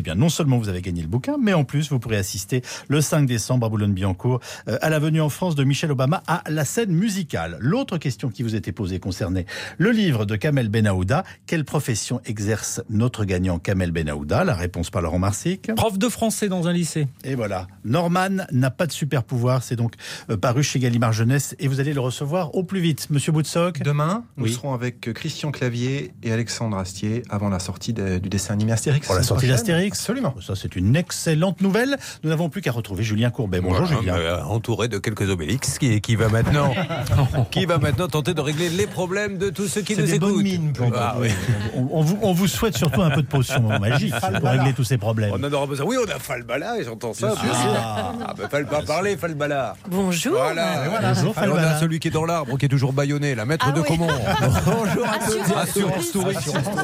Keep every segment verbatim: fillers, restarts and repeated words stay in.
bien, non seulement vous avez gagné le bouquin, mais en plus, vous pourrez assister le cinq décembre à Boulogne-Billancourt euh, à la venue en France de Michelle Obama à la scène musicale. L'autre question qui vous était posée concernait le livre de Kamel Benahouda. Quelle profession exerce notre gagnant Kamel Benahouda? La réponse par Laurent Marsic. Prof de français dans un lycée. Et voilà. Norman n'a pas de super pouvoir. C'est donc euh, paru chez Gallimard Jeunesse et vous allez le recevoir au plus vite. Monsieur Boutsock. Demain, nous oui. serons avec Christian Clavier et Alexandre Astier avant la sortie de, du dessin animé Astérix. Pour la sortie d'Astérix. Absolument. Ça, c'est une excellente nouvelle. Nous n'avons plus qu'à retrouver Julien Courbet. Bonjour voilà, Julien. Euh, entouré de quelques Obélix qui, qui va maintenant, qui va maintenant tenter de régler les problèmes de tous ceux qui c'est nous des écoutent. bonnes mines, ah, oui. on, on, vous, on vous souhaite surtout un peu de potion magique pour régler tous ces problèmes. On en aura besoin. Oui, on a Falbala et j'entends ça. Ah, ah bah, fallait pas parler, Falbala. Bonjour. Voilà. voilà, bonjour, Alors, on a Falbala. celui qui est dans l'arbre, qui est toujours bâillonné, la maître Ah de oui. Comont. Bonjour à tous. Assurance Touring.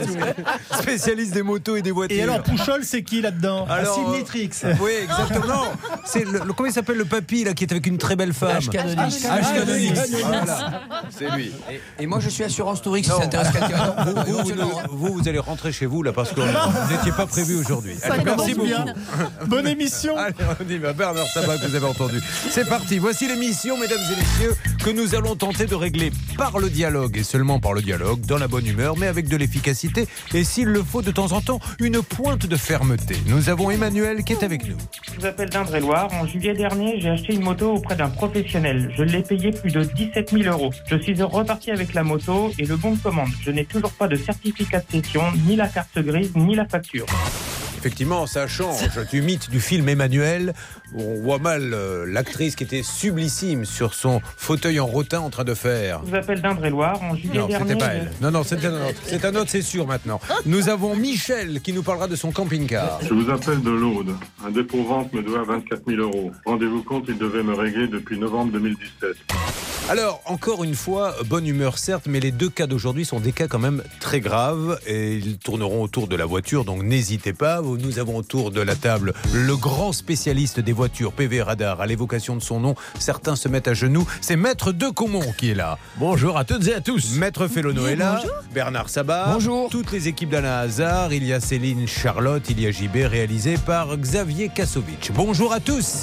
Spécialiste des motos et des voitures. Et alors, Pouchol, c'est qui là-dedans? Alors, Acide nitrique. Oui, exactement. C'est le, le- comment il s'appelle le papy là qui est avec une très belle femme? Ashkanonix. Ashkanonix. Voilà. C'est lui. Et moi, je suis assurance Tourix, si ça intéresse quelqu'un. Vous, vous, vous, vous, vous allez rentrer chez vous là parce que vous n'étiez pas prévu aujourd'hui. Allez, merci beaucoup. Bien. Bonne émission. Allez, on y va. Bernard Sabat, que vous avez entendu. C'est parti. Voici l'émission, mesdames et messieurs, que nous allons tenter de régler par le dialogue et seulement par le dialogue, dans la bonne humeur, mais avec de l'efficacité et s'il le faut de temps en temps, une pointe de fermeté. Nous avons Emmanuel qui est avec nous. Je vous appelle d'Indre-et-Loire. En juillet dernier, j'ai acheté une moto auprès d'un professionnel. Je l'ai payé plus de dix-sept mille euros. Je suis reparti avec la moto et le bon de commande. Je n'ai toujours pas de certificat de cession, ni la carte grise, ni la facture. Effectivement, ça change du mythe du film Emmanuel, où on voit mal euh, l'actrice qui était sublissime sur son fauteuil en rotin en train de faire. Je vous appelle d'Indre-et-Loire. En juillet Non, dernier... c'était pas elle. Non, non, c'était un autre. C'est un autre, c'est sûr maintenant. Nous avons Michel qui nous parlera de son camping-car. Je vous appelle de l'Aude. Un dépôt-vente me doit vingt-quatre mille euros. Rendez-vous compte, il devait me régler depuis novembre deux mille dix-sept. Alors, encore une fois, bonne humeur certes, mais les deux cas d'aujourd'hui sont des cas quand même très graves et ils tourneront autour de la voiture, donc n'hésitez pas. Nous avons autour de la table le grand spécialiste des voitures, P V Radar. À l'évocation de son nom, certains se mettent à genoux. C'est Maître de Comont qui est là. Bonjour à toutes et à tous. Maître Félono est là. Bernard Sabat. Bonjour. Toutes les équipes d'Alain Hazard. Il y a Céline Charlotte, il y a J B, réalisé par Xavier Kasovic. Bonjour à tous.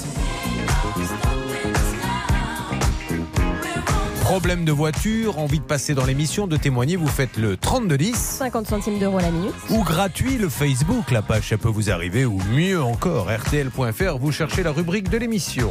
Problème de voiture, envie de passer dans l'émission, de témoigner, vous faites le trente-deux dix. cinquante centimes d'euros la minute. Ou gratuit le Facebook, la page ça peut vous arriver, ou mieux encore, R T L point F R, vous cherchez la rubrique de l'émission.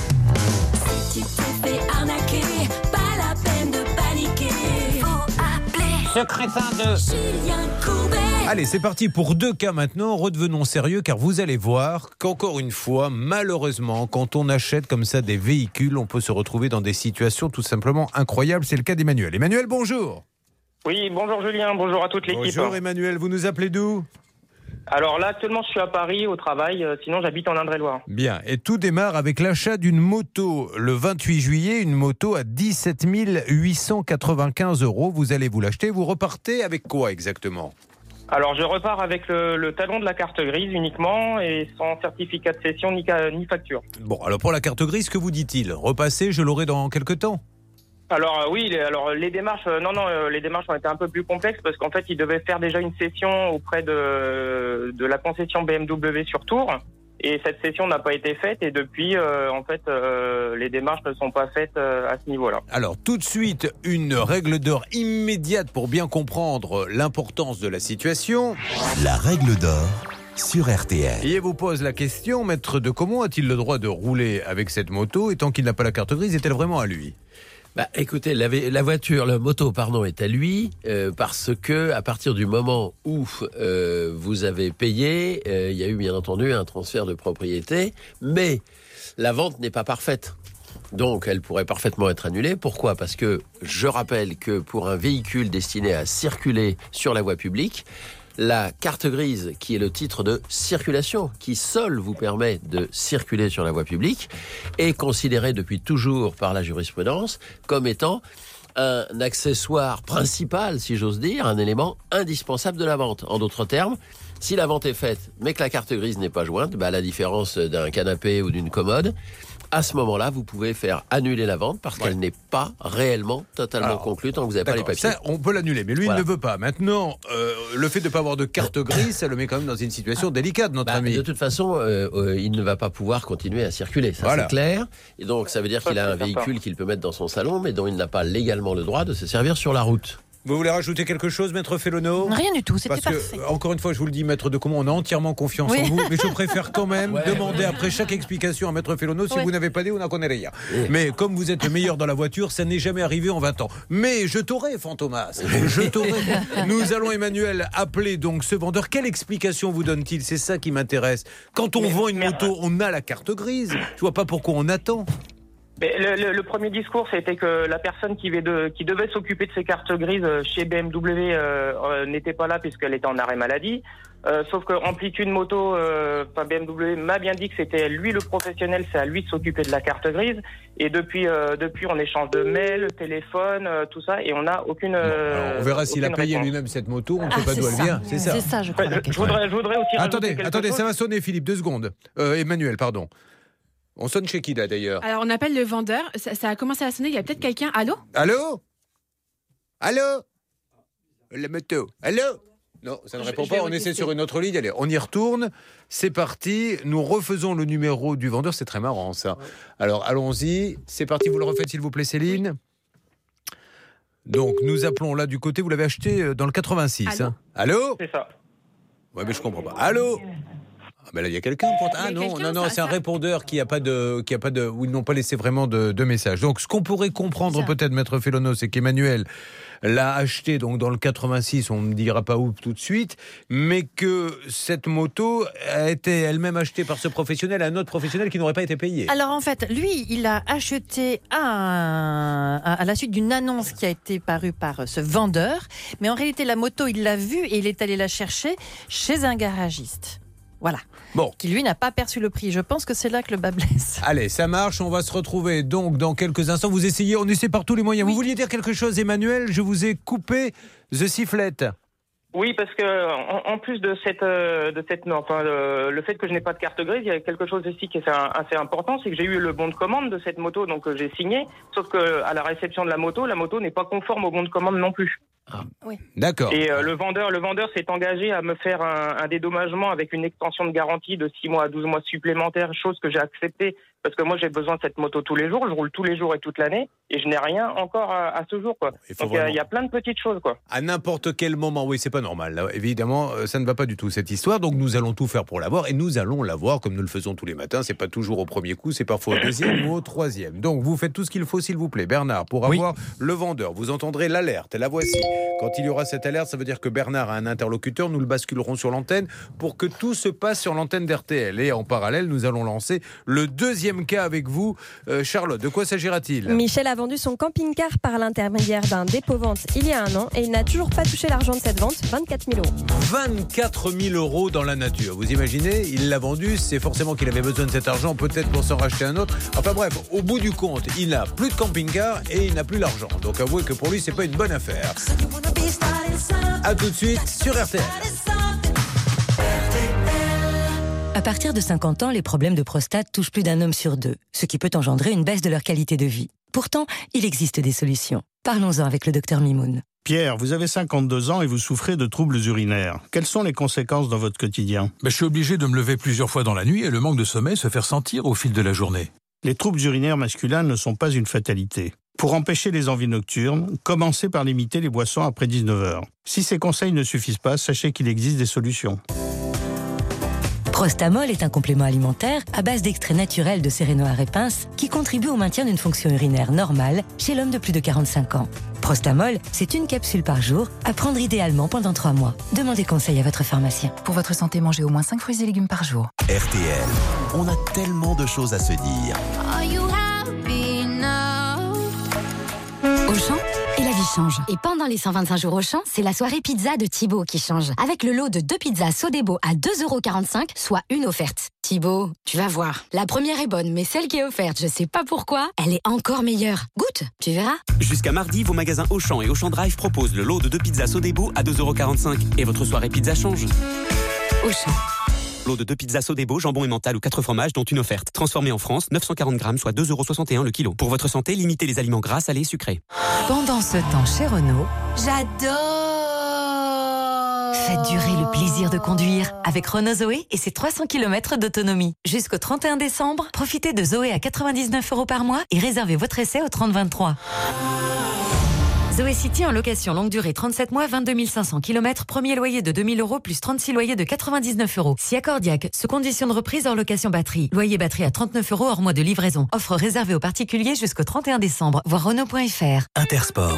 Si tu te fais arnaquer, pas la peine de paniquer. Faut appeler Ce crétin de... Julien Courbet. Allez, c'est parti pour deux cas maintenant. Redevenons sérieux car vous allez voir qu'encore une fois, malheureusement, quand on achète comme ça des véhicules, on peut se retrouver dans des situations tout simplement incroyables. C'est le cas d'Emmanuel. Emmanuel, bonjour. Oui, bonjour Julien, bonjour à toute l'équipe. Bonjour Emmanuel, vous nous appelez d'où? Alors là, actuellement, je suis à Paris au travail, euh, sinon j'habite en Indre-et-Loire. Bien, et tout démarre avec l'achat d'une moto le vingt-huit juillet, une moto à dix-sept mille huit cent quatre-vingt-quinze euros. Vous allez vous l'acheter, vous repartez avec quoi exactement? Alors je repars avec le, le talon de la carte grise uniquement et sans certificat de cession ni, ni facture. Bon, alors pour la carte grise, que vous dit-il? Repasser, je l'aurai dans quelques temps? Alors euh, oui, les, alors les démarches, euh, non non, euh, les démarches ont été un peu plus complexes parce qu'en fait, ils devaient faire déjà une session auprès de de la concession B M W sur Tours. Et cette session n'a pas été faite et depuis, euh, en fait, euh, les démarches ne sont pas faites euh, à ce niveau-là. Alors, tout de suite, une règle d'or immédiate pour bien comprendre l'importance de la situation. La règle d'or sur R T L. Et vous pose la question, Maître de Comont a-t-il le droit de rouler avec cette moto et tant qu'il n'a pas la carte grise, est-elle vraiment à lui? Bah, écoutez, la, la voiture, la moto, pardon, est à lui euh, parce que à partir du moment où euh, vous avez payé, euh, il y a eu bien entendu un transfert de propriété, mais la vente n'est pas parfaite. Donc, elle pourrait parfaitement être annulée. Pourquoi ? Parce que je rappelle que pour un véhicule destiné à circuler sur la voie publique, la carte grise, qui est le titre de circulation, qui seul vous permet de circuler sur la voie publique, est considérée depuis toujours par la jurisprudence comme étant un accessoire principal, si j'ose dire, un élément indispensable de la vente. En d'autres termes, si la vente est faite, mais que la carte grise n'est pas jointe, bah, à la différence d'un canapé ou d'une commode, à ce moment-là, vous pouvez faire annuler la vente parce ouais. qu'elle n'est pas réellement totalement Alors, conclue tant que vous n'avez pas les papiers. Ça, on peut l'annuler, mais lui, voilà. il ne veut pas. Maintenant, euh, le fait de ne pas avoir de carte grise, ça le met quand même dans une situation délicate, notre bah, ami. De toute façon, euh, euh, il ne va pas pouvoir continuer à circuler, ça voilà. c'est clair. Et donc, ça veut dire qu'il a un véhicule qu'il peut mettre dans son salon, mais dont il n'a pas légalement le droit de se servir sur la route. Vous voulez rajouter quelque chose, Maître Félono ? Rien du tout, c'était Parce que, parfait. Encore une fois, je vous le dis, Maître de Comont, on a entièrement confiance oui. en vous, mais je préfère quand même ouais, demander ouais. après chaque explication à Maître Félono si ouais. vous n'avez pas dit, on n'en connaît rien. Ouais. Mais comme vous êtes le meilleur dans la voiture, ça n'est jamais arrivé en vingt ans. Mais je t'aurai, Fantomas, je t'aurai. Nous allons, Emmanuel, appeler donc ce vendeur. Quelle explication vous donne-t-il ? C'est ça qui m'intéresse. Quand on mais, vend une mais... moto, on a la carte grise. Je vois pas pourquoi on attend. Mais le, le, le premier discours, c'était que la personne qui, de, qui devait s'occuper de ces cartes grises chez B M W euh, euh, n'était pas là puisqu'elle était en arrêt maladie. Euh, sauf que Amplitude Moto, euh, enfin B M W m'a bien dit que c'était lui le professionnel, c'est à lui de s'occuper de la carte grise. Et depuis, euh, depuis on échange de mails, téléphone, euh, tout ça, et on n'a aucune. Euh, on verra s'il a payé réponse. Lui-même cette moto. On ne ah, sait pas d'où elle vient. C'est ça. C'est ça, je crois. Je, je voudrais, je voudrais aussi. Attendez, attendez, chose. Ça va sonner, Philippe. Deux secondes. Euh, Emmanuel, pardon. On sonne chez qui là d'ailleurs ? Alors on appelle le vendeur, ça, ça a commencé à sonner, il y a peut-être quelqu'un. Allô ? Allô ? Allô ? La moto. Allô ? Non, ça ne répond je, pas, je on essaie sur une autre ligne. Allez, on y retourne, c'est parti, nous refaisons le numéro du vendeur, c'est très marrant ça. Ouais. Alors allons-y, c'est parti, vous le refaites s'il vous plaît Céline ? Donc nous appelons là du côté, vous l'avez acheté dans le quatre-vingt-six. Allô ? Hein. Allô ? C'est ça. Ouais mais je comprends pas. Allô ? Ah ben là il y a quelqu'un pour... Ah non non non ça, c'est ça... un répondeur qui a pas de qui a pas de où ils n'ont pas laissé vraiment de, de message. Donc ce qu'on pourrait comprendre peut-être Maître Félono, c'est qu'Emmanuel l'a acheté donc dans le quatre-vingt-six, on ne dira pas où tout de suite, mais que cette moto a été elle-même achetée par ce professionnel à un autre professionnel qui n'aurait pas été payé. Alors en fait, lui, il a acheté à, à, à la suite d'une annonce qui a été parue par ce vendeur, mais en réalité la moto, il l'a vue et il est allé la chercher chez un garagiste. Voilà. Bon. Qui lui n'a pas perçu le prix. Je pense que c'est là que le bas blesse. Allez, ça marche. On va se retrouver donc dans quelques instants. Vous essayez, on essaie par tous les moyens. Oui. Vous vouliez dire quelque chose, Emmanuel ? Je vous ai coupé the sifflette. Oui, parce que en, en plus de cette, euh, de cette, non, enfin, le, le fait que je n'ai pas de carte grise, il y a quelque chose aussi qui est assez important, c'est que j'ai eu le bon de commande de cette moto, donc euh, j'ai signé. Sauf que à la réception de la moto, la moto n'est pas conforme au bon de commande non plus. Ah. Oui. D'accord. Et euh, le vendeur, le vendeur s'est engagé à me faire un, un dédommagement avec une extension de garantie de six mois à douze mois supplémentaires, chose que j'ai acceptée parce que moi j'ai besoin de cette moto tous les jours, je roule tous les jours et toute l'année et je n'ai rien encore à, à ce jour quoi. Il Donc il vraiment... y, y a plein de petites choses quoi. À n'importe quel moment, oui, c'est pas normal. Là, évidemment, ça ne va pas du tout cette histoire. Donc nous allons tout faire pour l'avoir et nous allons l'avoir comme nous le faisons tous les matins. C'est pas toujours au premier coup, c'est parfois au deuxième ou au troisième. Donc vous faites tout ce qu'il faut, s'il vous plaît, Bernard, pour oui. avoir le vendeur. Vous entendrez l'alerte. La voici. Quand il y aura cette alerte, ça veut dire que Bernard a un interlocuteur. Nous le basculerons sur l'antenne pour que tout se passe sur l'antenne d'R T L. Et en parallèle, nous allons lancer le deuxième cas avec vous. Euh, Charlotte, de quoi s'agira-t-il ? Michel a vendu son camping-car par l'intermédiaire d'un dépôt-vente il y a un an et il n'a toujours pas touché l'argent de cette vente, vingt-quatre mille euros. vingt-quatre mille euros dans la nature. Vous imaginez ? Il l'a vendu, c'est forcément qu'il avait besoin de cet argent, peut-être pour s'en racheter un autre. Enfin bref, au bout du compte, il n'a plus de camping-car et il n'a plus l'argent. Donc avouez que pour lui, c'est pas une bonne affaire. A tout de suite sur R T L. À partir de cinquante ans, les problèmes de prostate touchent plus d'un homme sur deux, ce qui peut engendrer une baisse de leur qualité de vie. Pourtant, il existe des solutions. Parlons-en avec le docteur Mimoun. Pierre, vous avez cinquante-deux ans et vous souffrez de troubles urinaires. Quelles sont les conséquences dans votre quotidien ? Ben, je suis obligé de me lever plusieurs fois dans la nuit et le manque de sommeil se fait sentir au fil de la journée. Les troubles urinaires masculins ne sont pas une fatalité. Pour empêcher les envies nocturnes, commencez par limiter les boissons après dix-neuf heures. Si ces conseils ne suffisent pas, sachez qu'il existe des solutions. Prostamol est un complément alimentaire à base d'extraits naturels de Sérénoir et pince qui contribue au maintien d'une fonction urinaire normale chez l'homme de plus de quarante-cinq ans. Prostamol, c'est une capsule par jour à prendre idéalement pendant trois mois. Demandez conseil à votre pharmacien. Pour votre santé, mangez au moins cinq fruits et légumes par jour. R T L, on a tellement de choses à se dire. Are you happy now? Auchan, et la vie change. Et pendant les cent vingt-cinq jours Auchan, c'est la soirée pizza de Thibaut qui change. Avec le lot de deux pizzas Sodebo à deux euros quarante-cinq, soit une offerte. Thibaut, tu vas voir. La première est bonne, mais celle qui est offerte, je sais pas pourquoi, elle est encore meilleure. Goûte, tu verras. Jusqu'à mardi, vos magasins Auchan et Auchan Drive proposent le lot de deux pizzas Sodebo à deux euros quarante-cinq. Et votre soirée pizza change. Auchan. Lot de deux pizzas Sodebo, jambon et mental ou quatre fromages, dont une offerte. Transformée en France, neuf cent quarante grammes, soit deux euros soixante et un le kilo. Pour votre santé, limitez les aliments gras, salés et sucrés. Pendant ce temps, chez Renault, J'adore. Faites durer le plaisir de conduire avec Renault Zoé et ses trois cents kilomètres d'autonomie. Jusqu'au trente et un décembre, profitez de Zoé à quatre-vingt-dix-neuf euros par mois et réservez votre essai au trente vingt-trois. Zoé City en location longue durée trente-sept mois, vingt-deux mille cinq cents kilomètres, premier loyer de deux mille euros plus trente-six loyers de quatre-vingt-dix-neuf euros. Si accordiaque, sous condition de reprise hors location batterie. Loyer batterie à trente-neuf euros hors mois de livraison. Offre réservée aux particuliers jusqu'au trente et un décembre. Voir Renault point F R. Intersport.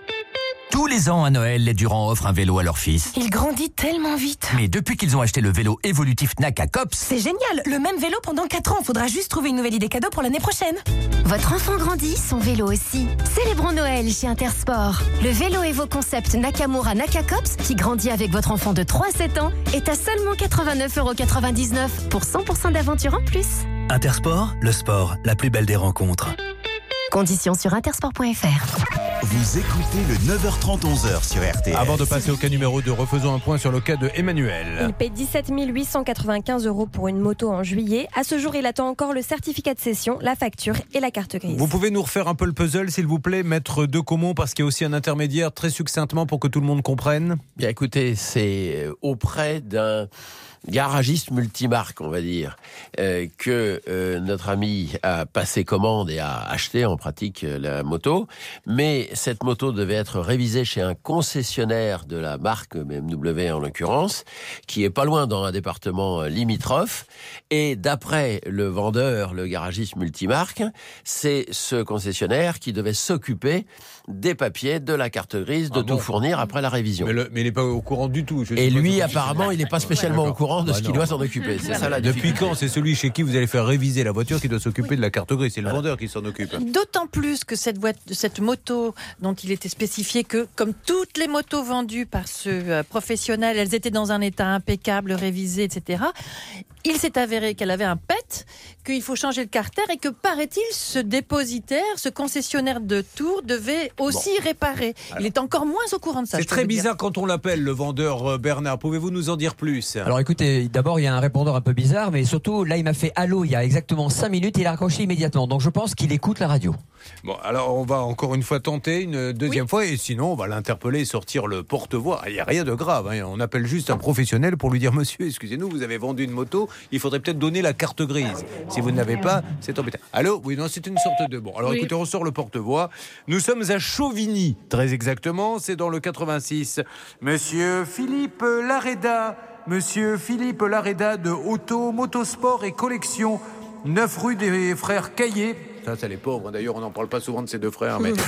Tous les ans à Noël, les Durand offrent un vélo à leur fils. Il grandit tellement vite. Mais depuis qu'ils ont acheté le vélo évolutif Naka Cops, C'est génial, le même vélo pendant quatre ans. Faudra juste trouver une nouvelle idée cadeau pour l'année prochaine. Votre enfant grandit, son vélo aussi. Célébrons Noël chez Intersport. Le vélo Evo Concept Nakamura Naka Cops, qui grandit avec votre enfant de trois à sept ans, est à seulement quatre-vingt-neuf euros quatre-vingt-dix-neuf pour cent pour cent d'aventure en plus. Intersport, le sport, la plus belle des rencontres. Conditions sur intersport point F R. Vous écoutez le neuf heures trente, onze heures sur R T L. Avant de passer au cas numéro deux, refaisons un point sur le cas de Emmanuel. Il paie dix-sept mille huit cent quatre-vingt-quinze euros pour une moto en juillet. À ce jour, il attend encore le certificat de cession, la facture et la carte grise. Vous pouvez nous refaire un peu le puzzle, s'il vous plaît, maître de Caumont, parce qu'il y a aussi un intermédiaire, très succinctement, pour que tout le monde comprenne. Bien, écoutez, c'est auprès d'un garagiste multimarque, on va dire, euh, que euh, notre ami a passé commande et a acheté en pratique euh, la moto. Mais cette moto devait être révisée chez un concessionnaire de la marque B M W en l'occurrence, qui est pas loin dans un département euh, limitrophe. Et d'après le vendeur, le garagiste multimarque, c'est ce concessionnaire qui devait s'occuper des papiers, de la carte grise, de ah tout bon. fournir après la révision. Mais, le, mais il n'est pas au courant du tout. Je et suppose lui, que- apparemment, il n'est pas spécialement D'accord. au courant de Bah ce qu'il non. doit s'en occuper. C'est ça la Depuis difficulté. quand c'est celui chez qui vous allez faire réviser la voiture qui doit s'occuper de la carte grise? C'est le vendeur qui s'en occupe. D'autant plus que cette, voiture, cette moto dont il était spécifié que, comme toutes les motos vendues par ce euh, professionnel, elles étaient dans un état impeccable, révisé, et cetera. Il s'est avéré qu'elle avait un pet, qu'il faut changer le carter et que, paraît-il, ce dépositaire, ce concessionnaire de Tours devait aussi bon. réparer. Alors, il est encore moins au courant de ça. C'est très bizarre quand on l'appelle, le vendeur euh, Bernard. Pouvez-vous nous en dire plus? Alors écoutez, d'abord il y a un répondeur un peu bizarre, mais surtout là il m'a fait allô il y a exactement cinq minutes et il a raccroché immédiatement. Donc je pense qu'il écoute la radio. Bon, alors on va encore une fois tenter une deuxième oui. fois et sinon on va l'interpeller et sortir le porte-voix. Il n'y a rien de grave, hein. On appelle juste un professionnel pour lui dire monsieur, excusez-nous, vous avez vendu une moto, il faudrait peut-être donner la carte grise. Si vous ne l'avez pas, c'est embêtant. Allô? Oui, non, c'est une sorte de... Bon, alors oui. écoutez, on sort le porte-voix. Nous sommes à Chauvigny, très exactement, c'est dans le quatre-vingt-six. Monsieur Philippe Lareda, monsieur Philippe Lareda de Auto, Motosport et Collection, neuf rue des Frères Caillé. Ça, c'est les pauvres. D'ailleurs, on n'en parle pas souvent de ces deux frères, mais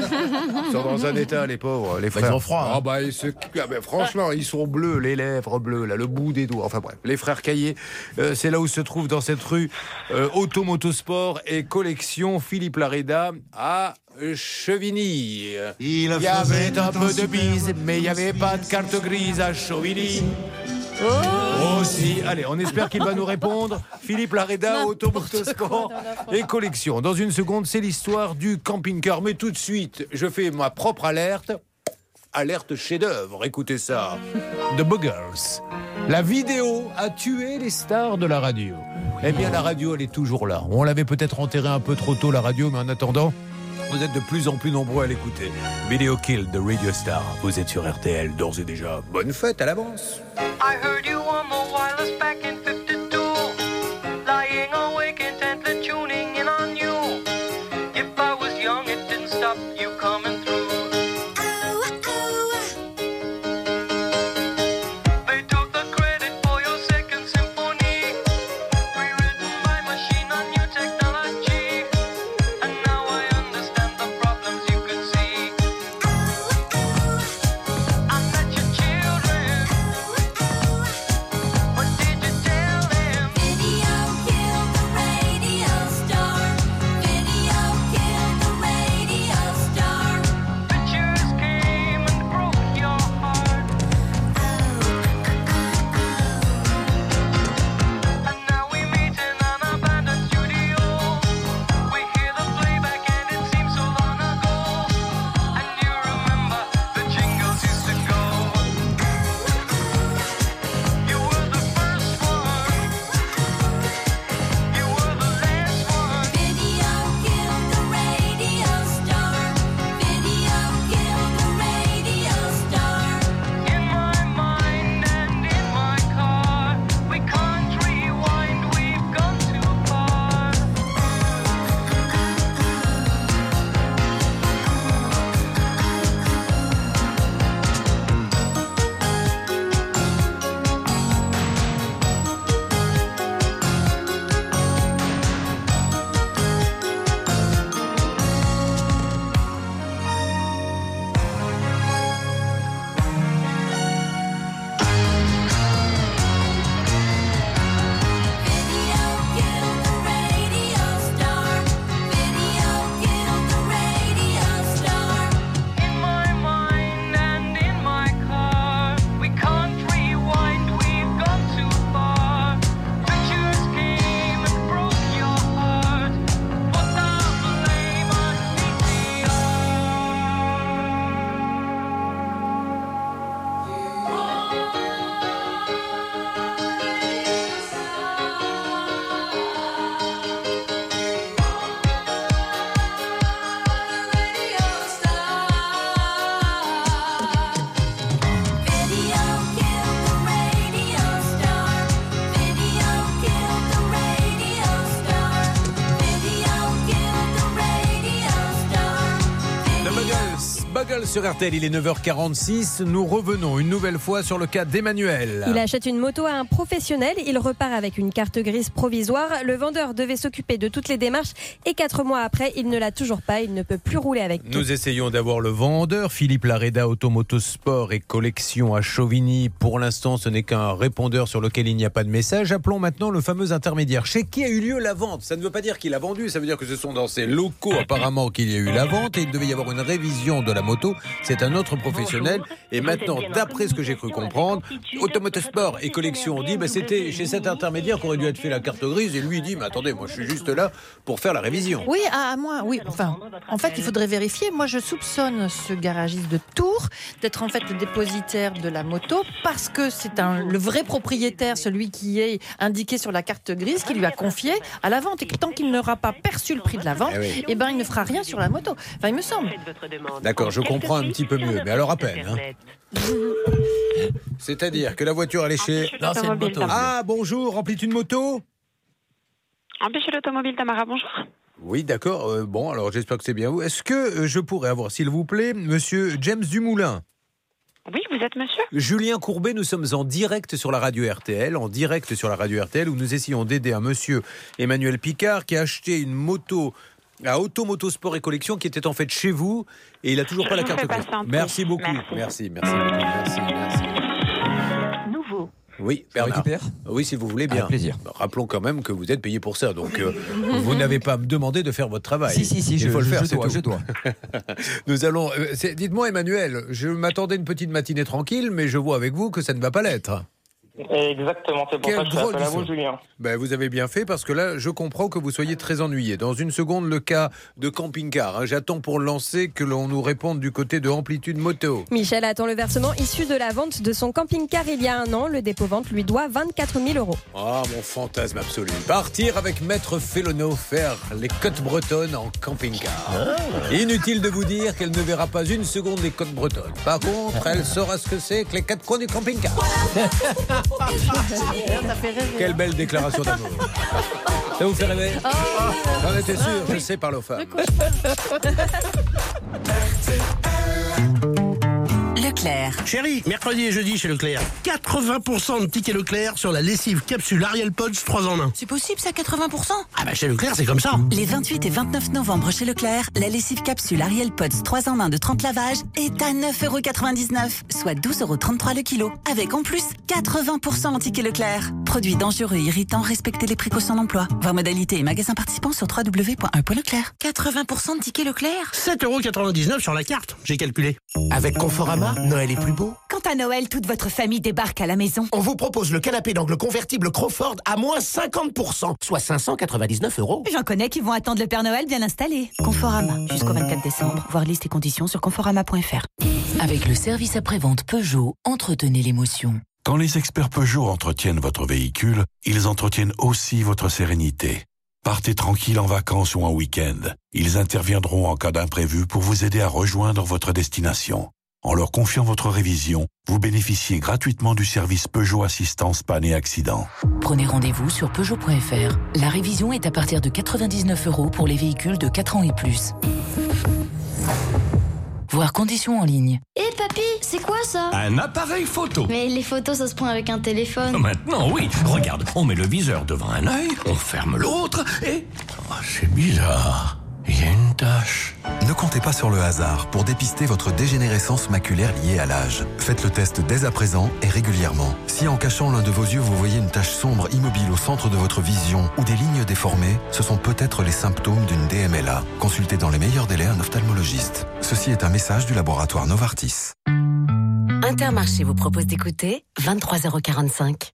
ils sont dans un état, les pauvres. Les frères. Ils ont froid. Hein. Ah bah, ils se... ah bah, franchement, ils sont bleus, les lèvres bleues, là, le bout des doigts. Enfin bref, les frères Caillé, euh, c'est là où se trouve dans cette rue euh, Auto, Motosport et Collection Philippe Lareda à Chevigny. Il y avait un peu de bise, mais il n'y avait pas de carte grise à Chauvigny. Oh aussi. Allez, on espère qu'il va nous répondre. Philippe Lareda, Auto, Motosport et Collection. Dans une seconde, c'est l'histoire du camping-car. Mais tout de suite, je fais ma propre alerte. Alerte chef-d'œuvre. Écoutez ça. The Buggers. La vidéo a tué les stars de la radio. Eh bien, la radio, elle est toujours là. On l'avait peut-être enterrée un peu trop tôt, la radio, mais en attendant, vous êtes de plus en plus nombreux à l'écouter. Video Kill de Radio Star. Vous êtes sur R T L, d'ores et déjà. Bonne fête à l'avance. I heard you on the wireless back in fifty-two, lying awake intently tuning in on you. If I was young, it didn't stop you coming through. They took the credit for your second symphony, rewritten by machine on new technology. And now I understand the problems you could see. I met your children. What did musical sur R T L, il est neuf heures quarante-six. Nous revenons une nouvelle fois sur le cas d'Emmanuel. Il achète une moto à un professionnel, il repart avec une carte grise provisoire. Le vendeur devait s'occuper de toutes les démarches et quatre mois après, il ne l'a toujours pas, il ne peut plus rouler avec. Nous essayons d'avoir le vendeur, Philippe Lareda, Automotosport et Collection à Chauvigny. Pour l'instant, ce n'est qu'un répondeur sur lequel il n'y a pas de message. Appelons maintenant le fameux intermédiaire. Chez qui a eu lieu la vente? Ça ne veut pas dire qu'il a vendu, ça veut dire que ce sont dans ses locaux apparemment qu'il y a eu la vente et il devait y avoir une révision de la moto. C'est un autre professionnel. Et maintenant, d'après ce que j'ai cru comprendre, Automotosport et Collection ont dit bah, c'était chez cet intermédiaire qu'aurait dû être fait la carte grise. Et lui il dit mais attendez, moi je suis juste là pour faire la révision. Oui, à, à moi, oui. Enfin, en fait, il faudrait vérifier. Moi, je soupçonne ce garagiste de Tours d'être en fait le dépositaire de la moto parce que c'est un, le vrai propriétaire, celui qui est indiqué sur la carte grise, qui lui a confié à la vente. Et que tant qu'il n'aura pas perçu le prix de la vente, eh, oui. eh ben, il ne fera rien sur la moto. Enfin, il me semble. D'accord, je comprends un petit peu mieux, mais alors à peine. Hein. C'est-à-dire que la voiture, elle est chez... Non, c'est une moto. Ah, bonjour, Amplitude Moto. Amplitude Automobile Tamara, bonjour. Oui, d'accord. Euh, bon, alors j'espère que c'est bien vous. Est-ce que euh, je pourrais avoir, s'il vous plaît, monsieur James Dumoulin? Oui, vous êtes monsieur Julien Courbet, nous sommes en direct sur la radio R T L, en direct sur la radio R T L, où nous essayons d'aider un monsieur Emmanuel Picard qui a acheté une moto à Automotosport et Collection qui était en fait chez vous et il n'a toujours Je pas la vous carte fais grise. patienter. Merci beaucoup. Merci. Merci, merci beaucoup. Merci, merci. Nouveau. Oui, Je Bernard. récupère Oui, si vous voulez bien. Avec plaisir. Rappelons quand même que vous êtes payé pour ça, donc euh, vous n'avez pas à me demander de faire votre travail. Si, si, si, Il je, faut le je- faire, je c'est dois, tout. je dois. Nous allons. euh, c'est- Dites-moi, Emmanuel, je m'attendais à une petite matinée tranquille, mais je vois avec vous que ça ne va pas l'être. Exactement, c'est pour Quel ça que je drôle t'appelle à vous, d'histoire. Julien. Ben, vous avez bien fait parce que là, je comprends que vous soyez très ennuyé. Dans une seconde, le cas de camping-car. hein. J'attends pour lancer que l'on nous réponde du côté de Amplitude Moto. Michel attend le versement issu de la vente de son camping-car il y a un an. Le dépôt-vente lui doit vingt-quatre mille euros. Ah, mon fantasme absolu. Partir avec Maître Félono faire les côtes bretonnes en camping-car. Inutile de vous dire qu'elle ne verra pas une seconde les côtes bretonnes. Par contre, elle saura ce que c'est que les quatre coins du camping-car. Ça fait rêver. Quelle belle déclaration d'amour. Ça vous fait rêver? J'en étais sûr, je sais parler aux femmes. Leclerc. Chérie, mercredi et jeudi chez Leclerc, quatre-vingts pour cent de tickets Leclerc sur la lessive capsule Ariel Pods trois en un. C'est possible ça, quatre-vingts pour cent? Ah bah chez Leclerc, c'est comme ça. Les vingt-huit et vingt-neuf novembre chez Leclerc, la lessive capsule Ariel Pods trois en un de trente lavages est à neuf euros quatre-vingt-dix-neuf, soit douze euros trente-trois le kilo. Avec en plus quatre-vingts pour cent en tickets Leclerc. Produit dangereux et irritant, respectez les précautions d'emploi. Voir modalités et magasins participants sur w w w point un point leclerc. quatre-vingts pour cent de tickets Leclerc. sept euros quatre-vingt-dix-neuf sur la carte, j'ai calculé. Avec Conforama, Noël est plus beau. Quant à Noël, toute votre famille débarque à la maison. On vous propose le canapé d'angle convertible Crawford à moins cinquante pour cent, soit cinq cent quatre-vingt-dix-neuf euros. J'en connais qui vont attendre le Père Noël bien installé. Conforama, jusqu'au vingt-quatre décembre. Voir liste et conditions sur conforama point f r. Avec le service après-vente Peugeot, entretenez l'émotion. Quand les experts Peugeot entretiennent votre véhicule, ils entretiennent aussi votre sérénité. Partez tranquille en vacances ou en week-end. Ils interviendront en cas d'imprévu pour vous aider à rejoindre votre destination. En leur confiant votre révision, vous bénéficiez gratuitement du service Peugeot Assistance Panne et Accident. Prenez rendez-vous sur peugeot point f r. La révision est à partir de quatre-vingt-dix-neuf euros pour les véhicules de quatre ans et plus. Voir conditions en ligne. Hé papy, c'est quoi ça? Un appareil photo. Mais les photos ça se prend avec un téléphone. Maintenant, oui. Regarde, on met le viseur devant un œil, on ferme l'autre et... Oh, c'est bizarre. Il y a une tache. Ne comptez pas sur le hasard pour dépister votre dégénérescence maculaire liée à l'âge. Faites le test dès à présent et régulièrement. Si en cachant l'un de vos yeux, vous voyez une tache sombre immobile au centre de votre vision ou des lignes déformées, ce sont peut-être les symptômes d'une D M L A. Consultez dans les meilleurs délais un ophtalmologiste. Ceci est un message du laboratoire Novartis. Intermarché vous propose d'écouter vingt-trois euros quarante-cinq.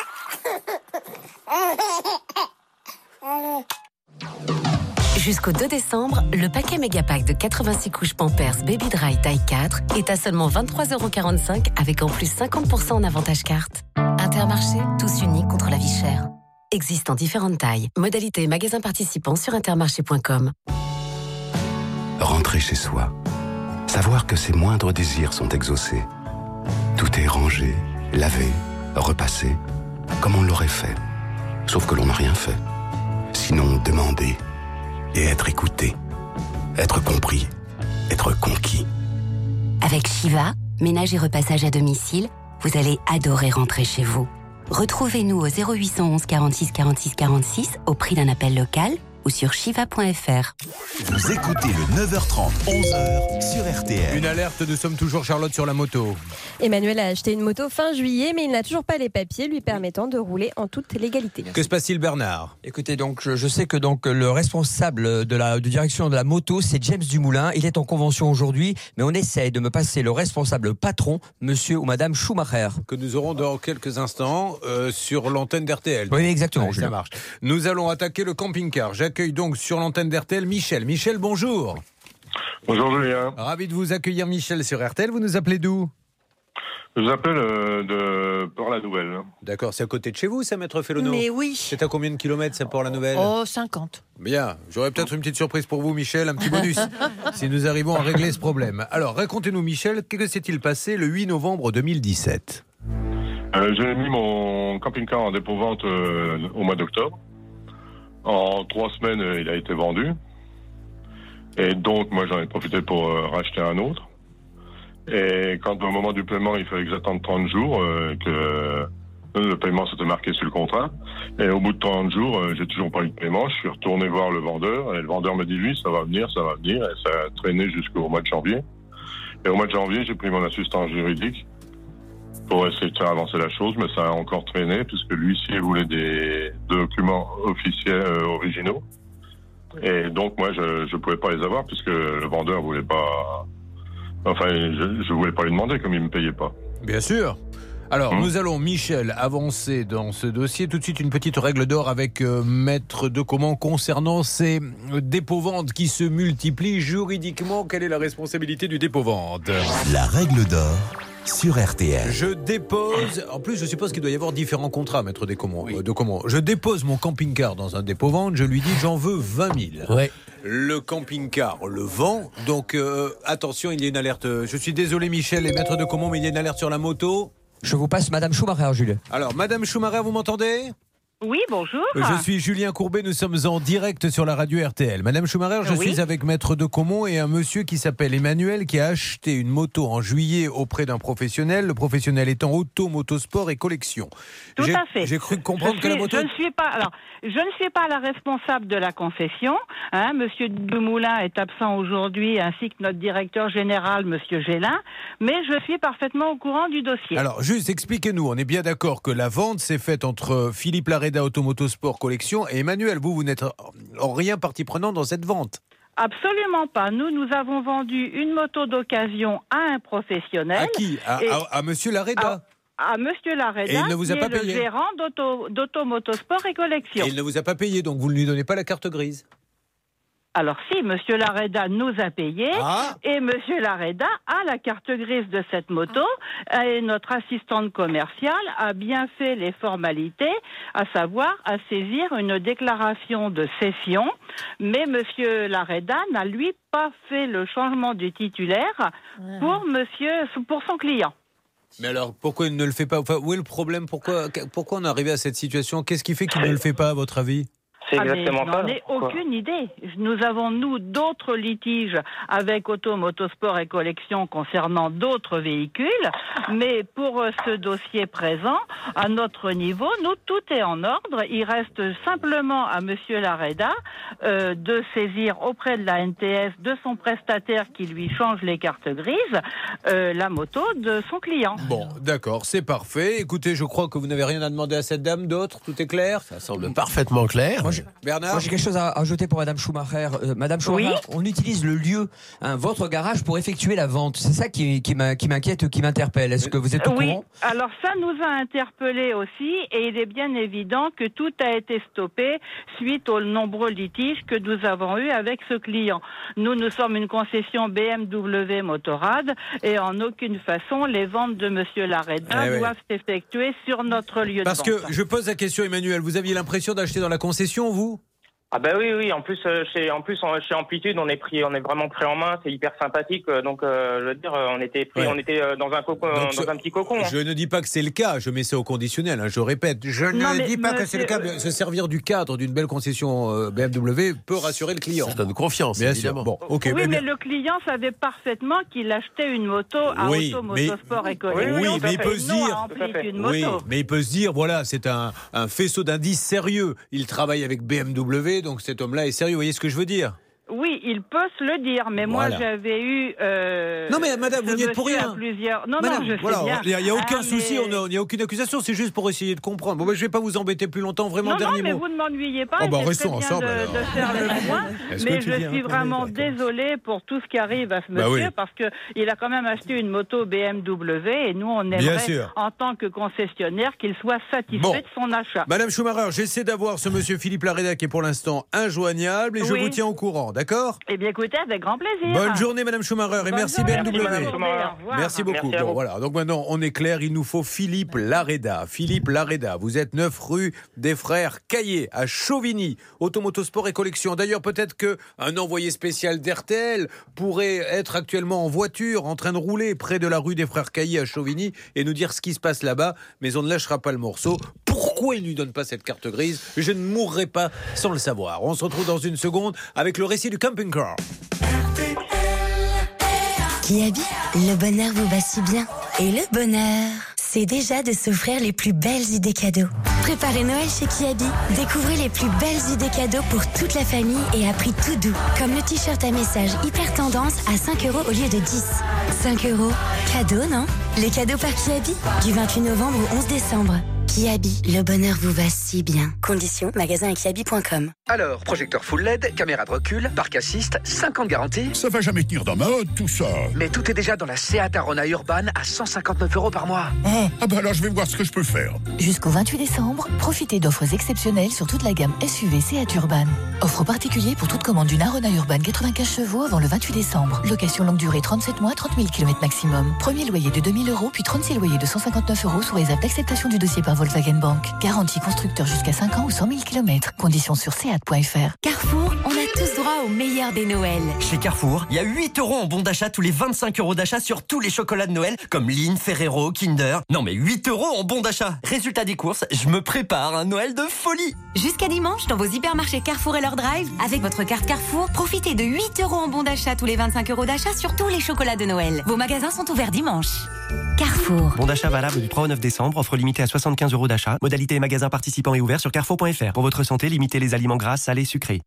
Jusqu'au deux décembre, le paquet Megapack de quatre-vingt-six couches Pampers Baby Dry taille quatre est à seulement vingt-trois euros quarante-cinq avec en plus cinquante pour cent en avantage carte. Intermarché, tous unis contre la vie chère. Existe en différentes tailles. Modalités et magasins participants sur intermarché point com. Rentrer chez soi. Savoir que ses moindres désirs sont exaucés. Tout est rangé, lavé, repassé, comme on l'aurait fait. Sauf que l'on n'a rien fait. Sinon, demander et être écouté. Être compris, être conquis. Avec Shiva, ménage et repassage à domicile, vous allez adorer rentrer chez vous. Retrouvez-nous au zéro huit un un quarante-six quarante-six quarante-six au prix d'un appel local ou sur shiva point f r. Vous écoutez le neuf heures trente, onze heures sur R T L. Une alerte, nous sommes toujours Charlotte sur la moto. Emmanuel a acheté une moto fin juillet, mais il n'a toujours pas les papiers lui permettant de rouler en toute légalité. Que se passe-t-il, Bernard ? Écoutez, donc je, je sais que donc le responsable de la de direction de la moto, c'est James Dumoulin. Il est en convention aujourd'hui, mais on essaye de me passer le responsable patron, monsieur ou madame Schumacher. Que nous aurons dans quelques instants euh, sur l'antenne d'R T L. Oui, exactement. Ouais, ça marche. Nous allons attaquer le camping-car. J'accueille donc sur l'antenne d'R T L Michel. Michel, bonjour. Bonjour Julien. Ravi de vous accueillir, Michel, sur R T L. Vous nous appelez d'où ? Je vous appelle euh, de Port-la-Nouvelle. D'accord, c'est à côté de chez vous, ça, Maître Félono ? Mais oui. C'est à combien de kilomètres, ça, Port-la-Nouvelle ? Oh, cinquante. Bien, j'aurais peut-être une petite surprise pour vous, Michel, un petit bonus, si nous arrivons à régler ce problème. Alors, racontez-nous, Michel, que s'est-il passé le huit novembre deux mille dix-sept ? euh, J'ai mis mon camping-car en dépôt-vente euh, au mois d'octobre. En trois semaines, euh, il a été vendu. Et donc, moi, j'en ai profité pour euh, racheter un autre. Et quand au moment du paiement, il fallait que j'attende trente jours, euh, que euh, le paiement s'était marqué sur le contrat. Et au bout de trente jours, euh, j'ai toujours pas eu de paiement. Je suis retourné voir le vendeur. Et le vendeur me dit, oui, ça va venir, ça va venir. Et ça a traîné jusqu'au mois de janvier. Et au mois de janvier, j'ai pris mon assistant juridique pour essayer de faire avancer la chose, mais ça a encore traîné, puisque l'huissier voulait des documents officiels euh, originaux. Et donc, moi, je ne pouvais pas les avoir, puisque le vendeur voulait pas... Enfin, je ne voulais pas lui demander, comme il ne me payait pas. Bien sûr. Alors, Mmh. nous allons, Michel, avancer dans ce dossier. Tout de suite, une petite règle d'or avec euh, Maître Decomment concernant ces euh, dépôts-ventes qui se multiplient juridiquement. Quelle est la responsabilité du dépôt-vente ? La règle d'or sur R T L. Je dépose, en plus je suppose qu'il doit y avoir différents contrats, Maître Decomment. Oui. Euh, Decomment. Je dépose mon camping-car dans un dépôt-vente, je lui dis j'en veux vingt mille. Ouais. Le camping-car le vend, donc euh, attention, il y a une alerte. Je suis désolé Michel et Maître Decomment, mais il y a une alerte sur la moto. Je vous passe madame Schumacher, Jules. Alors, madame Schumacher, vous m'entendez ? Oui, bonjour. Je suis Julien Courbet, nous sommes en direct sur la radio R T L. Madame Schumacher, je Oui. suis avec Maître Decomment et un monsieur qui s'appelle Emmanuel qui a acheté une moto en juillet auprès d'un professionnel, le professionnel étant auto, motosport et collection. Tout J'ai- à fait. J'ai cru comprendre Je que la suis- moto... Je ne suis pas. Alors, je ne suis pas la responsable de la concession. Hein, Monsieur Dumoulin est absent aujourd'hui, ainsi que notre directeur général, Monsieur Gélin. Mais je suis parfaitement au courant du dossier. Alors, juste expliquez-nous, on est bien d'accord que la vente s'est faite entre Philippe Lareda, Automotosport Collection, et Emmanuel. Vous, vous n'êtes en rien partie prenante dans cette vente. Absolument pas. Nous, nous avons vendu une moto d'occasion à un professionnel. À qui à, Et- à, à Monsieur Lareda. à, à Monsieur Lareda, Et il ne vous a qui pas est le payé gérant d'Auto- d'Automotosport et Collection. Et il ne vous a pas payé, donc vous ne lui donnez pas la carte grise. Alors si, Monsieur Lareda nous a payé Ah. et Monsieur Lareda a la carte grise de cette moto et notre assistante commerciale a bien fait les formalités, à savoir à saisir une déclaration de cession, mais Monsieur Lareda n'a lui pas fait le changement du titulaire pour Monsieur pour son client. Mais alors, pourquoi il ne le fait pas ? Enfin, où est le problème ? Pourquoi, pourquoi on est arrivé à cette situation ? Qu'est-ce qui fait qu'il ne le fait pas, à votre avis ? Ah, mais je n'en ai aucune idée. Nous avons, nous, d'autres litiges avec Auto, Motosport et Collection concernant d'autres véhicules, mais pour euh, ce dossier présent, à notre niveau, nous, tout est en ordre. Il reste simplement à Monsieur Lareda euh, de saisir auprès de la N T S, de son prestataire qui lui change les cartes grises, euh, la moto de son client. Bon, d'accord, c'est parfait. Écoutez, je crois que vous n'avez rien à demander à cette dame d'autre. Tout est clair ? Ça semble parfaitement clair. Moi, j'ai- Bernard ? Moi, j'ai quelque chose à ajouter pour Madame Schumacher. Euh, Madame Schumacher, Oui. on utilise le lieu, hein, votre garage, pour effectuer la vente. C'est ça qui, qui m'a- qui m'inquiète, qui m'interpelle. Est-ce que vous êtes au Oui, courant ? alors ça nous a interpellés aussi et il est bien évident que tout a été stoppé suite aux nombreux litiges que nous avons eus avec ce client. Nous, nous sommes une concession B M W Motorrad et en aucune façon les ventes de Monsieur Lareda Eh ouais. doivent s'effectuer sur notre lieu Parce de vente. que je pose la question, Emmanuel, vous aviez l'impression d'acheter dans la concession, vous ? Ah bah oui, oui. En plus, euh, chez, en plus, en- chez Amplitude, on est pris, on est vraiment pris en main. C'est hyper sympathique. euh, Donc, euh, je veux dire, euh, on était pris, Ouais. on était euh, dans un cocon, Donc, dans ce- un petit cocon. hein. Je ne dis pas que c'est le cas, je mets ça au conditionnel, hein, je répète. Je Non, ne mais dis pas que c'est le cas. monsieur- mais Se servir du cadre d'une belle concession euh, B M W peut rassurer le client. Ça donne confiance, Bien évidemment. sûr. Bon, ok. oui, mais mais bien- le client savait parfaitement qu'il achetait une moto à Oui, Auto mais- Motosport et Oui, Collection. mais il peut se non à dire, Amplitude oui, Moto. mais il peut se dire, voilà, c'est un, un faisceau d'indices sérieux. Il travaille avec B M W, donc cet homme-là est sérieux. Vous voyez ce que je veux dire? Oui, il peut se le dire, mais moi Voilà. j'avais eu. euh, Non mais madame, ce vous n'y êtes pour monsieur rien. à Plusieurs... Non, Madame, non, je voilà, sais bien. il n'y a, il y a aucun Ah, souci, mais- on a- il n'y a aucune accusation, c'est juste pour essayer de comprendre. Bon, ben, je ne vais pas vous embêter plus longtemps, vraiment, non, dernier non, mais mot. vous ne m'ennuyez pas. Oh, bah, c'est restons très bien ensemble, de, alors. de faire le point. Est-ce que Mais tu je viens suis un peu vraiment mieux, désolée pour tout ce qui arrive à ce Bah monsieur oui. parce que il a quand même acheté une moto B M W et nous on Bien aimerait, sûr. en tant que concessionnaire, qu'il soit satisfait Bon. de son achat. Madame Schumacher, j'essaie d'avoir ce monsieur Philippe Lareda qui est pour l'instant injoignable et je Oui. vous tiens au courant, d'accord? Eh bien, écoutez, avec grand plaisir. Bonne journée Madame Schumacher et Bonne merci journée, B M W. Madame Schumacher. Au revoir. Merci beaucoup. Merci à Bon vous. voilà, donc maintenant on est clair, il nous faut Philippe Lareda. Philippe Lareda, vous êtes neuf rue des Frères Caillé à Chauvigny, Automotosport et Collection. D'ailleurs, peut-être que un envoyé spécial d'R T L pourrait être actuellement en voiture en train de rouler près de la rue des Frères Caillé à Chauvigny et nous dire ce qui se passe là-bas, mais on ne lâchera pas le morceau. Pourquoi il ne lui donne pas cette carte grise? Je ne mourrai pas sans le savoir. On se retrouve dans une seconde avec le récit du camping-car. Kiabi, le bonheur vous va si bien. Et le bonheur, c'est déjà de s'offrir les plus belles idées cadeaux. Préparez Noël chez Kiabi. Découvrez les plus belles idées cadeaux pour toute la famille et à prix tout doux. Comme le t-shirt à message hyper tendance à cinq euros au lieu de dix. cinq euros, cadeau, non? Les cadeaux par Kiabi, du vingt-huit novembre au onze décembre. Kiabi, le bonheur vous va si bien. Conditions, magasin et kiabi point com. Alors, projecteur full L E D, caméra de recul, parc assist, cinq ans de garantie. Ça va jamais tenir dans ma hotte, tout ça. Mais tout est déjà dans la Seat Arona Urban à cent cinquante-neuf euros par mois. Ah, ah bah alors je vais voir ce que je peux faire. Jusqu'au vingt-huit décembre, profitez d'offres exceptionnelles sur toute la gamme S U V Seat Urban. Offre particulière pour toute commande d'une Arona Urban quatre-vingt-quinze chevaux avant le vingt-huit décembre. Location longue durée trente-sept mois, trente mille kilomètres maximum. Premier loyer de deux mille euros, puis trente-six loyers de cent cinquante-neuf euros sous réserve d'acceptation du dossier par Volkswagen Bank. Garantie constructeur jusqu'à cinq ans ou cent mille kilomètres. Conditions sur seat point f r. Carrefour, on a tous droit au meilleur des Noëls. Chez Carrefour, il y a huit euros en bon d'achat tous les vingt-cinq euros d'achat sur tous les chocolats de Noël, comme Lynn, Ferrero, Kinder. Non mais huit euros en bon d'achat. Résultat des courses, je me prépare un Noël de folie. Jusqu'à dimanche, dans vos hypermarchés Carrefour et leur drive, avec votre carte Carrefour, profitez de huit euros en bon d'achat tous les vingt-cinq euros d'achat sur tous les chocolats de Noël. Vos magasins sont ouverts dimanche. Carrefour. Bon d'achat valable du trois au neuf décembre, offre limitée à soixante-quinze euros d'achat. Modalité et magasins participants et ouverts sur carrefour point f r. Pour votre santé, limitez les aliments gras, salés, sucrés.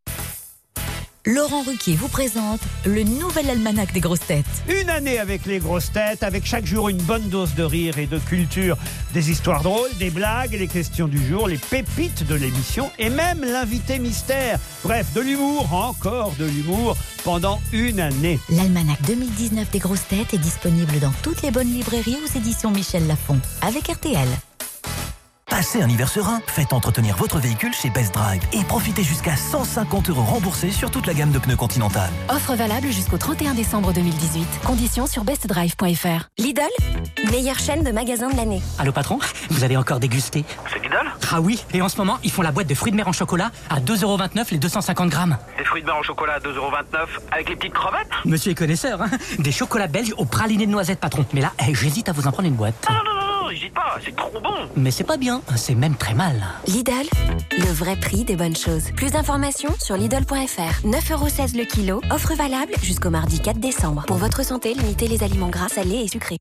Laurent Ruquier vous présente le nouvel almanach des grosses têtes. Une année avec les grosses têtes, avec chaque jour une bonne dose de rire et de culture. Des histoires drôles, des blagues, les questions du jour, les pépites de l'émission et même l'invité mystère. Bref, de l'humour, encore de l'humour, pendant une année. L'almanach deux mille dix-neuf des grosses têtes est disponible dans toutes les bonnes librairies aux éditions Michel Lafon, avec R T L. Passez un hiver serein, faites entretenir votre véhicule chez Best Drive et profitez jusqu'à cent cinquante euros remboursés sur toute la gamme de pneus Continental. Offre valable jusqu'au trente et un décembre deux mille dix-huit. Conditions sur best drive point f r. Lidl, meilleure chaîne de magasins de l'année. Allô patron, vous avez encore dégusté? C'est Lidl? Ah oui, et en ce moment, ils font la boîte de fruits de mer en chocolat à deux euros vingt-neuf les deux cent cinquante grammes. Des fruits de mer en chocolat à deux euros vingt-neuf avec les petites crevettes? Monsieur est connaisseur, hein. Des chocolats belges au praliné de noisettes, patron. Mais là, eh, j'hésite à vous en prendre une boîte. Non, non, non, non, non, n'hésite pas, c'est trop bon. Mais c'est pas bien, c'est même très mal. Lidl, le vrai prix des bonnes choses. Plus d'informations sur lidl point f r. neuf euros seize le kilo. Offre valable jusqu'au mardi quatre décembre. Pour votre santé, limitez les aliments gras, salés et sucrés.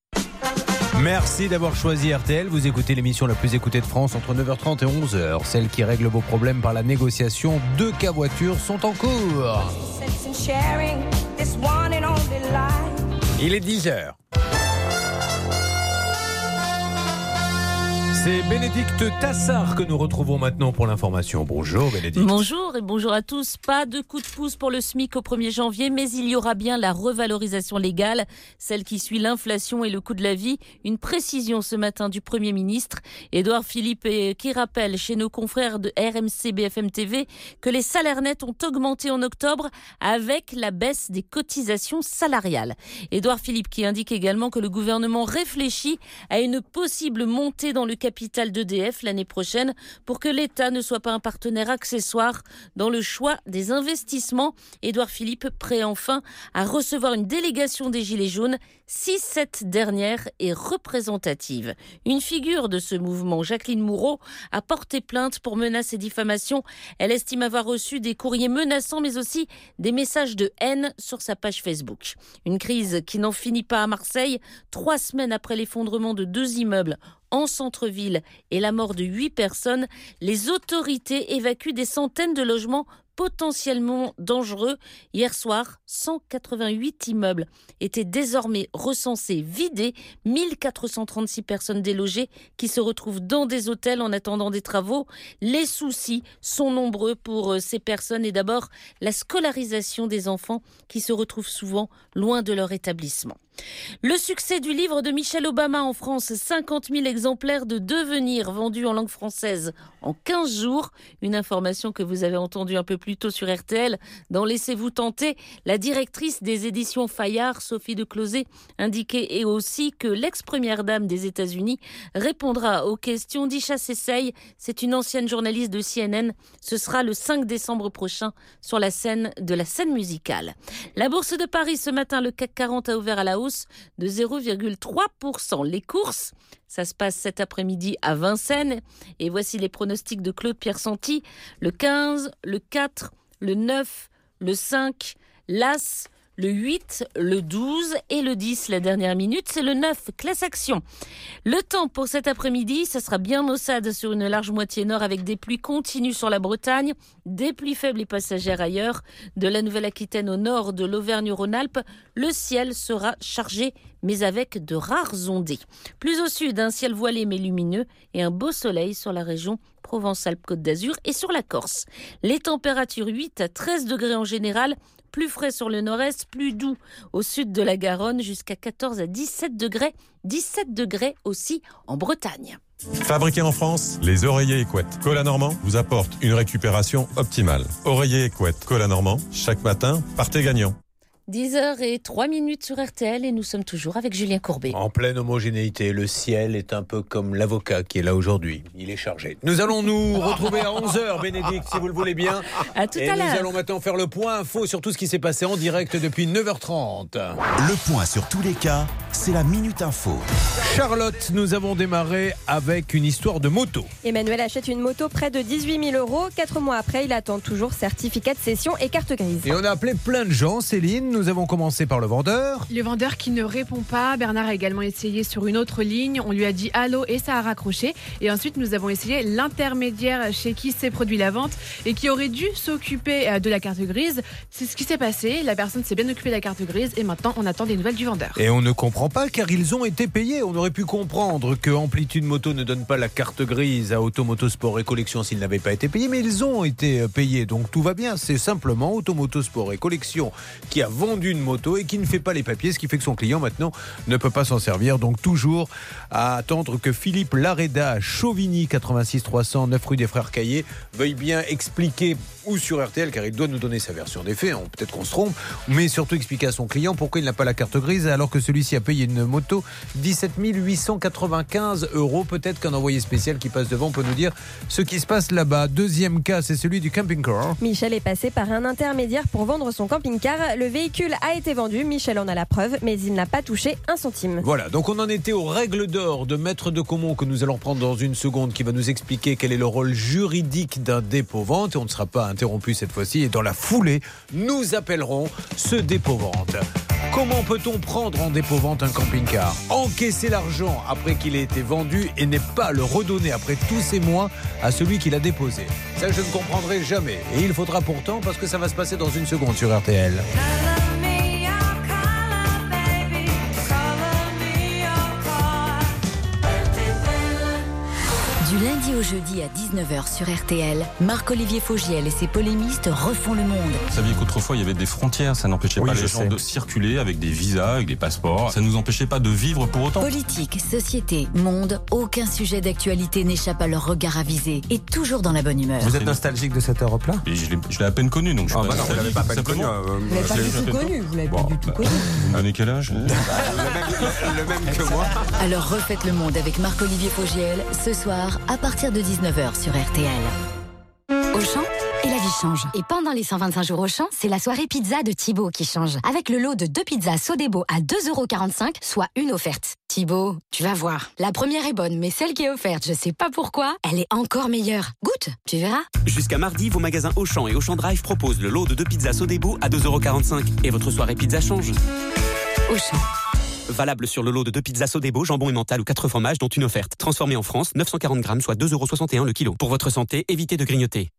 Merci d'avoir choisi R T L. Vous écoutez l'émission la plus écoutée de France entre neuf heures trente et onze heures. Celle qui règle vos problèmes par la négociation. Deux cas voitures sont en cours. Il est dix heures. C'est Bénédicte Tassard que nous retrouvons maintenant pour l'information. Bonjour Bénédicte. Bonjour et bonjour à tous. Pas de coup de pouce pour le SMIC au premier janvier, mais il y aura bien la revalorisation légale, celle qui suit l'inflation et le coût de la vie. Une précision ce matin du Premier ministre, Édouard Philippe, qui rappelle chez nos confrères de R M C B F M T V que les salaires nets ont augmenté en octobre avec la baisse des cotisations salariales. Édouard Philippe qui indique également que le gouvernement réfléchit à une possible montée dans le capital capital d'E D F l'année prochaine pour que l'État ne soit pas un partenaire accessoire dans le choix des investissements. Édouard Philippe prêt enfin à recevoir une délégation des Gilets jaunes si cette dernière est représentative. Une figure de ce mouvement, Jacqueline Moureau, a porté plainte pour menaces et diffamations. Elle estime avoir reçu des courriers menaçants mais aussi des messages de haine sur sa page Facebook. Une crise qui n'en finit pas à Marseille, trois semaines après l'effondrement de deux immeubles en centre-ville et la mort de huit personnes, les autorités évacuent des centaines de logements potentiellement dangereux. Hier soir, cent quatre-vingt-huit immeubles étaient désormais recensés, vidés, mille quatre cent trente-six personnes délogées qui se retrouvent dans des hôtels en attendant des travaux. Les soucis sont nombreux pour ces personnes et d'abord la scolarisation des enfants qui se retrouvent souvent loin de leur établissement. Le succès du livre de Michelle Obama en France, cinquante mille exemplaires de Devenir vendus en langue française en quinze jours. Une information que vous avez entendue un peu plus tôt sur R T L dans Laissez-vous tenter. La directrice des éditions Fayard, Sophie de Closet, indiquait et aussi que l'ex-première dame des États-Unis répondra aux questions d'Isha Sessaye. C'est une ancienne journaliste de C N N. Ce sera le cinq décembre prochain sur la scène de la scène musicale. La bourse de Paris ce matin, le C A C quarante a ouvert à la hausse de zéro virgule trois pour cent. Les courses, ça se passe cet après-midi à Vincennes. Et voici les pronostics de Claude Pierre Santi. Le quinze, le quatre, le neuf, le cinq, l'As, le huit, le douze et le dix. La dernière minute, c'est le neuf, classe action. Le temps pour cet après-midi, ça sera bien maussade sur une large moitié nord avec des pluies continues sur la Bretagne, des pluies faibles et passagères ailleurs. De la Nouvelle-Aquitaine au nord de l'Auvergne-Rhône-Alpes, le ciel sera chargé mais avec de rares ondées. Plus au sud, un ciel voilé mais lumineux et un beau soleil sur la région Provence-Alpes-Côte d'Azur et sur la Corse. Les températures huit à treize degrés en général, plus frais sur le nord-est, plus doux au sud de la Garonne, jusqu'à quatorze à dix-sept degrés, dix-sept degrés aussi en Bretagne. Fabriqué en France, les oreillers Equette Cola Normand vous apportent une récupération optimale. Oreillers Equette Cola Normand, chaque matin, partez gagnant. dix heures zéro trois minutes sur R T L et nous sommes toujours avec Julien Courbet. En pleine homogénéité, le ciel est un peu comme l'avocat qui est là aujourd'hui. Il est chargé. Nous allons nous retrouver à onze heures, Bénédicte, si vous le voulez bien. À tout et à l'heure. nous allons maintenant faire le point info sur tout ce qui s'est passé en direct depuis neuf heures trente. Le point sur tous les cas, c'est la Minute Info. Charlotte, nous avons démarré avec une histoire de moto. Emmanuel achète une moto près de dix-huit mille euros. Quatre mois après, il attend toujours certificat de cession et carte grise. Et on a appelé plein de gens, Céline. Nous avons commencé par le vendeur. Le vendeur qui ne répond pas. Bernard a également essayé sur une autre ligne. On lui a dit allô et ça a raccroché. Et ensuite, nous avons essayé l'intermédiaire chez qui s'est produit la vente et qui aurait dû s'occuper de la carte grise. C'est ce qui s'est passé. La personne s'est bien occupée de la carte grise et maintenant, on attend des nouvelles du vendeur. Et on ne comprend pas car ils ont été payés. On aurait pu comprendre que Amplitude Moto ne donne pas la carte grise à Automotosport et Collection s'ils n'avaient pas été payés, mais ils ont été payés. Donc tout va bien. C'est simplement Automotosport et Collection qui a vendu une moto et qui ne fait pas les papiers, ce qui fait que son client maintenant ne peut pas s'en servir. Donc toujours à attendre que Philippe Lareda à Chauvigny, quatre-vingt-six trois cent neuf rue des Frères Caillé, veuille bien expliquer, ou sur R T L, car il doit nous donner sa version des faits, hein, peut-être qu'on se trompe, mais surtout expliquer à son client pourquoi il n'a pas la carte grise alors que celui-ci a payé une moto dix-sept mille huit cent quatre-vingt-quinze euros. Peut-être qu'un envoyé spécial qui passe devant peut nous dire ce qui se passe là-bas. Deuxième cas, c'est celui du camping-car. Michel est passé par un intermédiaire pour vendre son camping-car. Le véhicule a été vendu, Michel en a la preuve, mais il n'a pas touché un centime. Voilà, donc on en était aux règles d'or de Maître de Comont que nous allons prendre dans une seconde, qui va nous expliquer quel est le rôle juridique d'un dépôt-vente, et on ne sera pas interrompu cette fois-ci, et dans la foulée, nous appellerons ce dépôt-vente. Comment peut-on prendre en dépôt-vente un camping-car, encaisser l'argent après qu'il ait été vendu et n'est pas le redonner après tous ces mois à celui qui l'a déposé? Ça, je ne comprendrai jamais. Et il faudra pourtant, parce que ça va se passer dans une seconde sur R T L. Du lundi au au jeudi à dix-neuf heures sur R T L, Marc-Olivier Fogiel et ses polémistes refont le monde. Vous saviez qu'autrefois il y avait des frontières, ça n'empêchait Oui, pas je les gens sais. de circuler avec des visas, avec des passeports. Ça ne nous empêchait pas de vivre pour autant. Politique, société, monde, aucun sujet d'actualité n'échappe à leur regard avisé et toujours dans la bonne humeur. Vous êtes nostalgique de cette Europe-là? Et je l'ai, je l'ai à peine connu, donc je Ah suis bah pas non, vous l'avez nostalgique, pas à peine simplement. connu, euh, Vous l'avez pas je l'ai- du tout je l'ai- connu, vous l'avez pas du tout connu. Vous me donnez quel âge? Le même que moi. Alors refaites le monde avec Marc-Olivier Fogiel ce soir à partir de dix-neuf heures sur R T L. Auchan, et la vie change. Et pendant les cent vingt-cinq jours Auchan, c'est la soirée pizza de Thibaut qui change. Avec le lot de deux pizzas Sodebo à deux euros quarante-cinq, soit une offerte. Thibaut, tu vas voir. La première est bonne, mais celle qui est offerte, je sais pas pourquoi, elle est encore meilleure. Goûte, tu verras. Jusqu'à mardi, vos magasins Auchan et Auchan Drive proposent le lot de deux pizzas Sodebo à deux euros quarante-cinq. Et votre soirée pizza change. Auchan. Valable sur le lot de deux pizzas Sodebo, jambon et mental ou quatre fromages, dont une offerte. Transformé en France, neuf cent quarante grammes, soit deux euros soixante et un le kilo. Pour votre santé, évitez de grignoter.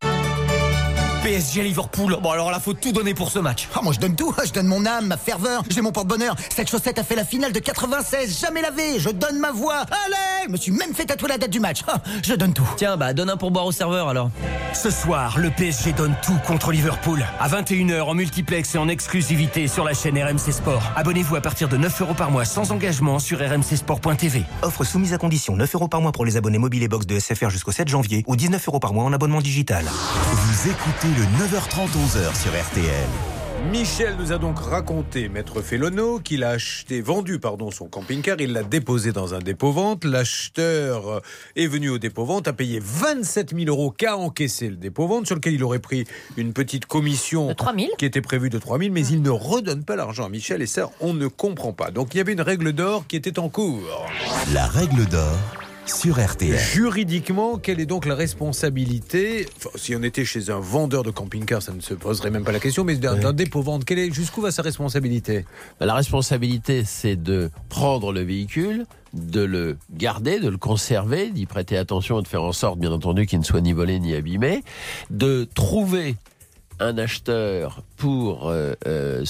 P S G Liverpool. Bon alors là, faut tout donner pour ce match. Ah, moi je donne tout, je donne mon âme, ma ferveur, j'ai mon porte-bonheur. Cette chaussette a fait la finale de quatre-vingt-seize, jamais lavée, je donne ma voix. Allez, je me suis même fait tatouer la date du match. Ah, je donne tout. Tiens, bah donne un pourboire au serveur alors. Ce soir, le P S G donne tout contre Liverpool. À vingt et une heures en multiplex et en exclusivité sur la chaîne R M C Sport. Abonnez-vous à partir de neuf euros par mois sans engagement sur r m c sport point t v. Offre soumise à condition, neuf euros par mois pour les abonnés mobiles et box de S F R jusqu'au sept janvier ou dix-neuf euros par mois en abonnement digital. Vous écoutez le neuf heures trente, onze heures sur R T L. Michel nous a donc raconté, maître Félono, qu'il a acheté, vendu pardon, son camping-car, il l'a déposé dans un dépôt-vente. L'acheteur est venu au dépôt-vente, a payé vingt-sept mille euros qu'a encaissé le dépôt-vente, sur lequel il aurait pris une petite commission De trois mille. qui était prévue de trois mille, mais il ne redonne pas l'argent à Michel, et ça, on ne comprend pas. Donc il y avait une règle d'or qui était en cours. La règle d'or sur R T L. Juridiquement, quelle est donc la responsabilité, enfin, si on était chez un vendeur de camping-car, ça ne se poserait même pas la question, mais d'un Ouais. d'un dépôt-vente, quelle est, jusqu'où va sa responsabilité? La responsabilité, c'est de prendre le véhicule, de le garder, de le conserver, d'y prêter attention et de faire en sorte, bien entendu, qu'il ne soit ni volé ni abîmé, de trouver un acheteur pour euh, euh,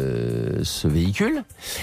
ce, ce véhicule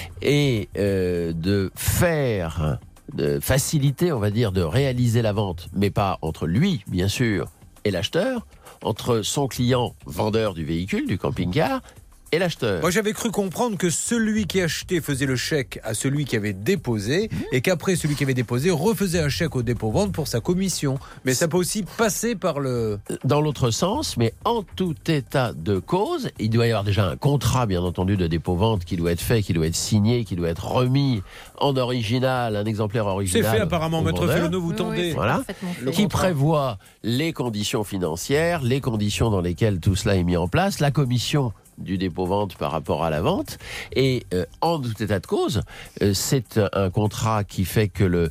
et euh, de faire, de faciliter, on va dire, de réaliser la vente, mais pas entre lui, bien sûr, et l'acheteur, entre son client vendeur du véhicule, du camping-car, et l'acheteur. Moi, j'avais cru comprendre que celui qui achetait faisait le chèque à celui qui avait déposé et qu'après, celui qui avait déposé refaisait un chèque au dépôt-vente pour sa commission. Mais ça peut aussi passer par le... Dans l'autre sens, mais en tout état de cause, il doit y avoir déjà un contrat, bien entendu, de dépôt-vente qui doit être fait, qui doit être signé, qui doit être remis en original, un exemplaire original. C'est fait apparemment, au maître vendeur. Félono, vous tendez. Voilà. Le Qui contrat. prévoit les conditions financières, les conditions dans lesquelles tout cela est mis en place, la commission du dépôt-vente par rapport à la vente. Et euh, en tout état de cause, euh, c'est un contrat qui fait que le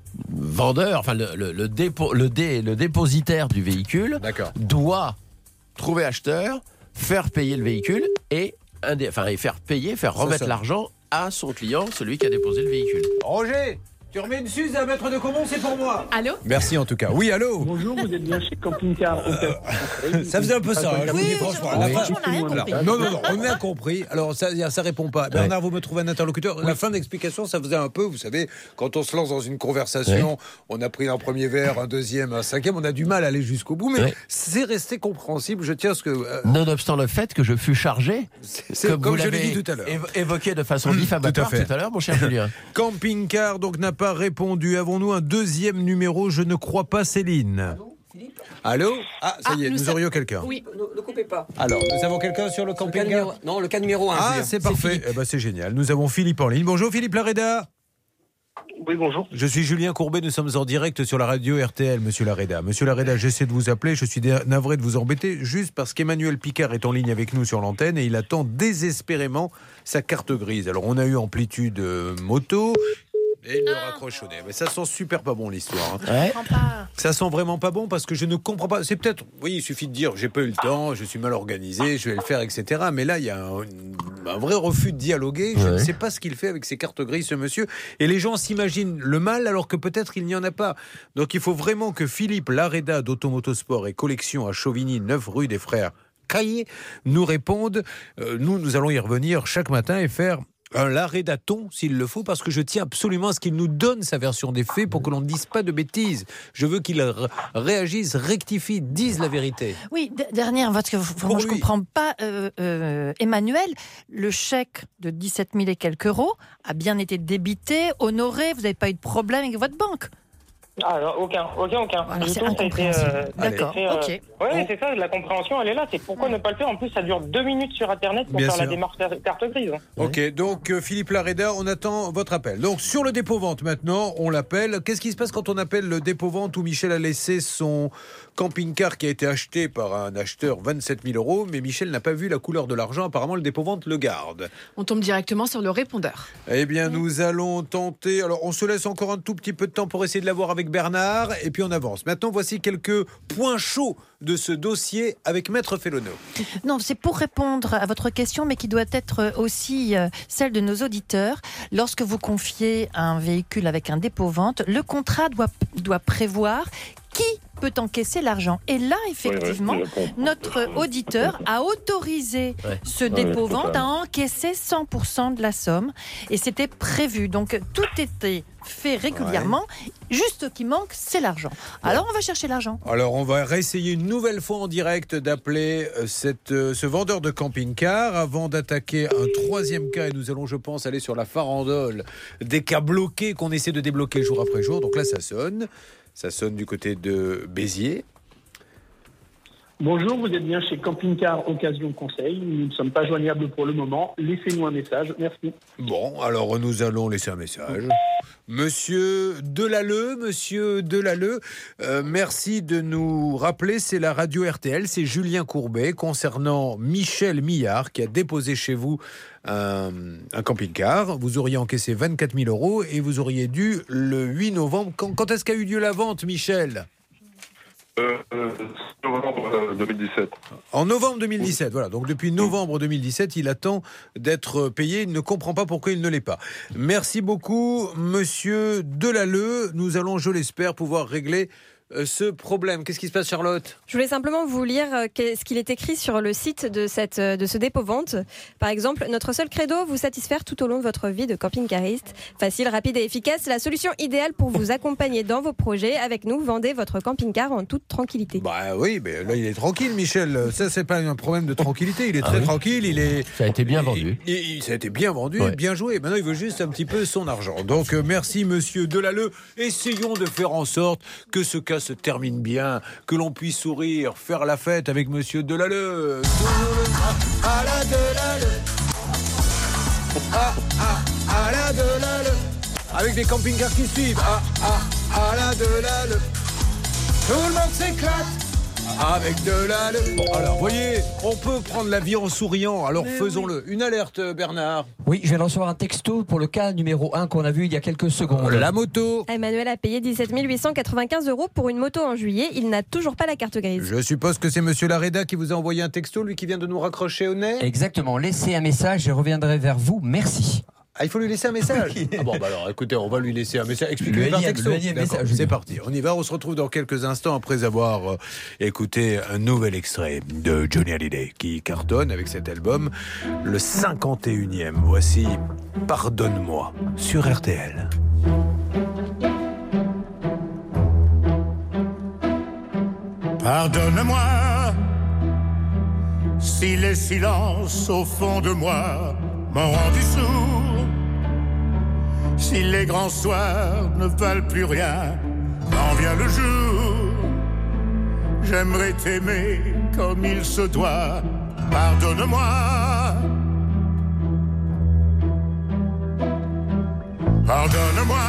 vendeur, enfin le, le, le, dépôt, le, dé, le dépositaire du véhicule doit trouver acheteur, faire payer le véhicule et, indé- enfin, et faire payer, faire Ça, remettre ça. l'argent à son client, celui qui a déposé le véhicule. Roger, tu remets une suze à maître de Comont, c'est pour moi. Allô? Merci en tout cas. Oui, allô. Bonjour, vous êtes bien chez Camping Car Hôtel. Ça faisait un peu ça, hein, je vous dis franchement. Oui, La fin- on a rien compris. Alors, non, non, non, on a compris. Alors, ça, ça répond pas. Bernard, vous me trouvez un interlocuteur. La fin d'explication, ça faisait un peu, vous savez, quand on se lance dans une conversation, Ouais. on a pris un premier verre, un deuxième, un cinquième, on a du mal à aller jusqu'au bout, mais Ouais. c'est resté compréhensible. Je tiens à ce que. euh, Nonobstant le fait que je fus chargé, c'est comme, comme vous je l'ai l'avez dit tout à l'heure. évo- évoqué de façon Tout diffamatoire à fait. tout à l'heure, mon cher Julien. Camping-car donc n'a pas répondu. Avons-nous un deuxième numéro? Je ne crois pas, Céline. Allô? Ah, ça y est, nous, aurions quelqu'un. Oui, ne, ne coupez pas. Alors, nous avons quelqu'un sur le camping-car? Non, le cas numéro un. Ah, Julien. c'est parfait. Philippe. Eh ben, c'est génial. Nous avons Philippe en ligne. Bonjour Philippe Lareda. Oui, bonjour. Je suis Julien Courbet, nous sommes en direct sur la radio R T L, monsieur Lareda. Monsieur Lareda, j'essaie de vous appeler, je suis dé- navré de vous embêter, juste parce qu'Emmanuel Picard est en ligne avec nous sur l'antenne et il attend désespérément sa carte grise. Alors, on a eu amplitude euh, moto... Et il le raccroche au nez. Mais ça sent super pas bon l'histoire. hein. Ouais. Ça sent vraiment pas bon parce que je ne comprends pas. C'est peut-être, oui, il suffit de dire j'ai pas eu le temps, je suis mal organisé, je vais le faire, et cetera. Mais là, il y a un, un vrai refus de dialoguer. Je Ouais. ne sais pas ce qu'il fait avec ses cartes grises, ce monsieur. Et les gens s'imaginent le mal alors que peut-être il n'y en a pas. Donc il faut vraiment que Philippe Lareda d'Automotosport et Collection à Chauvigny, neuf rue des Frères Caillé, nous réponde. Euh, nous, nous allons y revenir chaque matin et faire Un Laredaton, s'il le faut, parce que je tiens absolument à ce qu'il nous donne sa version des faits pour que l'on ne dise pas de bêtises. Je veux qu'il r- réagisse, rectifie, dise la vérité. Oui, d- dernière, parce que vraiment, je ne comprends pas. Euh, euh, Emmanuel, le chèque de dix-sept mille et quelques euros a bien été débité, honoré, vous n'avez pas eu de problème avec votre banque? Ah, non, aucun, aucun, aucun. Voilà, Du c'est tout, ça a été, incompréhensible. euh, D'accord, ça a été, ok. Euh... Oui, c'est ça, la compréhension, elle est là. C'est pourquoi ne pas le faire. En plus, ça dure deux minutes sur Internet pour Bien faire sûr. la démarche carte grise. Ok, donc euh, Philippe Lareda, on attend votre appel. Donc sur le dépôt-vente maintenant, on l'appelle. Qu'est-ce qui se passe quand on appelle le dépôt-vente où Michel a laissé son camping-car qui a été acheté par un acheteur vingt-sept mille euros, mais Michel n'a pas vu la couleur de l'argent. Apparemment, le dépôt-vente le garde. On tombe directement sur le répondeur. Eh bien, nous allons tenter. Alors, on se laisse encore un tout petit peu de temps pour essayer de l'avoir avec Bernard, et puis on avance. Maintenant, voici quelques points chauds de ce dossier avec Maître Fellonneau. Non, c'est pour répondre à votre question, mais qui doit être aussi euh, celle de nos auditeurs. Lorsque vous confiez un véhicule avec un dépôt-vente, le contrat doit, doit prévoir qui peut encaisser l'argent. Et là, effectivement, Oui, oui, notre auditeur a autorisé Ouais. ce Ouais, dépôt-vente c'est à ça. encaisser cent pour cent de la somme. Et c'était prévu. Donc, tout était fait régulièrement. Juste ce qui manque, c'est l'argent. Alors, on va chercher l'argent. Alors, on va réessayer une nouvelle fois en direct d'appeler euh, cette, euh, ce vendeur de camping-car avant d'attaquer un troisième cas. Et nous allons, je pense, aller sur la farandole des cas bloqués qu'on essaie de débloquer jour après jour. Donc là, ça sonne. Ça sonne du côté de Béziers. Bonjour, vous êtes bien chez Camping Car Occasion Conseil. Nous ne sommes pas joignables pour le moment. Laissez-nous un message. Merci. Bon, alors nous allons laisser un message. Monsieur Delalleux, monsieur Delalleux, euh, merci de nous rappeler, c'est la radio R T L, c'est Julien Courbet, concernant Michel Millard, qui a déposé chez vous un, un camping-car. Vous auriez encaissé vingt-quatre mille euros et vous auriez dû le huit novembre. Quand, quand est-ce qu'a eu lieu la vente, Michel ? Euh, euh, novembre euh, deux mille dix-sept. En novembre deux mille dix-sept, voilà. Donc depuis novembre deux mille dix-sept, il attend d'être payé. Il ne comprend pas pourquoi il ne l'est pas. Merci beaucoup, monsieur Delalleux. Nous allons, je l'espère, pouvoir régler euh, ce problème. Qu'est-ce qui se passe, Charlotte ? Je voulais simplement vous lire euh, ce qu'il est écrit sur le site de, cette, euh, de ce dépôt-vente. Par exemple, notre seul credo, vous satisfaire tout au long de votre vie de camping-cariste. Facile, rapide et efficace, la solution idéale pour vous accompagner dans vos projets. Avec nous, vendez votre camping-car en toute tranquillité. Bah oui, mais là, il est tranquille, Michel. Ça, c'est pas un problème de tranquillité. Il est très Ah oui. tranquille. Il est... Ça a été bien vendu. Il, il- ça a été bien vendu, Ouais. bien joué. Maintenant, il veut juste un petit peu son argent. Donc, euh, merci, monsieur Delalleux. Essayons de faire en sorte que ce cas se termine bien, que l'on puisse sourire, faire la fête avec monsieur Delalleux. À la Delalleux. Ah, ah, à la Delalleux. Avec des camping-cars qui suivent. Ah, ah, à la Delalleux. Tout le monde s'éclate. Avec Delalleux. Bon, alors, vous voyez, on peut prendre la vie en souriant, alors Mais faisons-le. Une alerte, Bernard. Oui, je viens de recevoir un texto pour le cas numéro un qu'on a vu il y a quelques secondes. La moto. Emmanuel a payé dix-sept mille huit cent quatre-vingt-quinze euros pour une moto en juillet. Il n'a toujours pas la carte grise. Je suppose que c'est monsieur Lareda qui vous a envoyé un texto, lui qui vient de nous raccrocher au nez. Exactement, laissez un message, je reviendrai vers vous. Merci. Ah, il faut lui laisser un message. Ah bon, bah alors, écoutez, on va lui laisser un message. Expliquez-lui Le par énième- texto. le énième D'accord, message. c'est parti. On y va. On se retrouve dans quelques instants après avoir euh, écouté un nouvel extrait de Johnny Hallyday qui cartonne avec cet album, le cinquante et unième. Voici Pardonne-moi sur R T L. Pardonne-moi si les silences au fond de moi m'ont rendu sourd, si les grands soirs ne valent plus rien quand vient le jour. J'aimerais t'aimer comme il se doit. Pardonne-moi. Pardonne-moi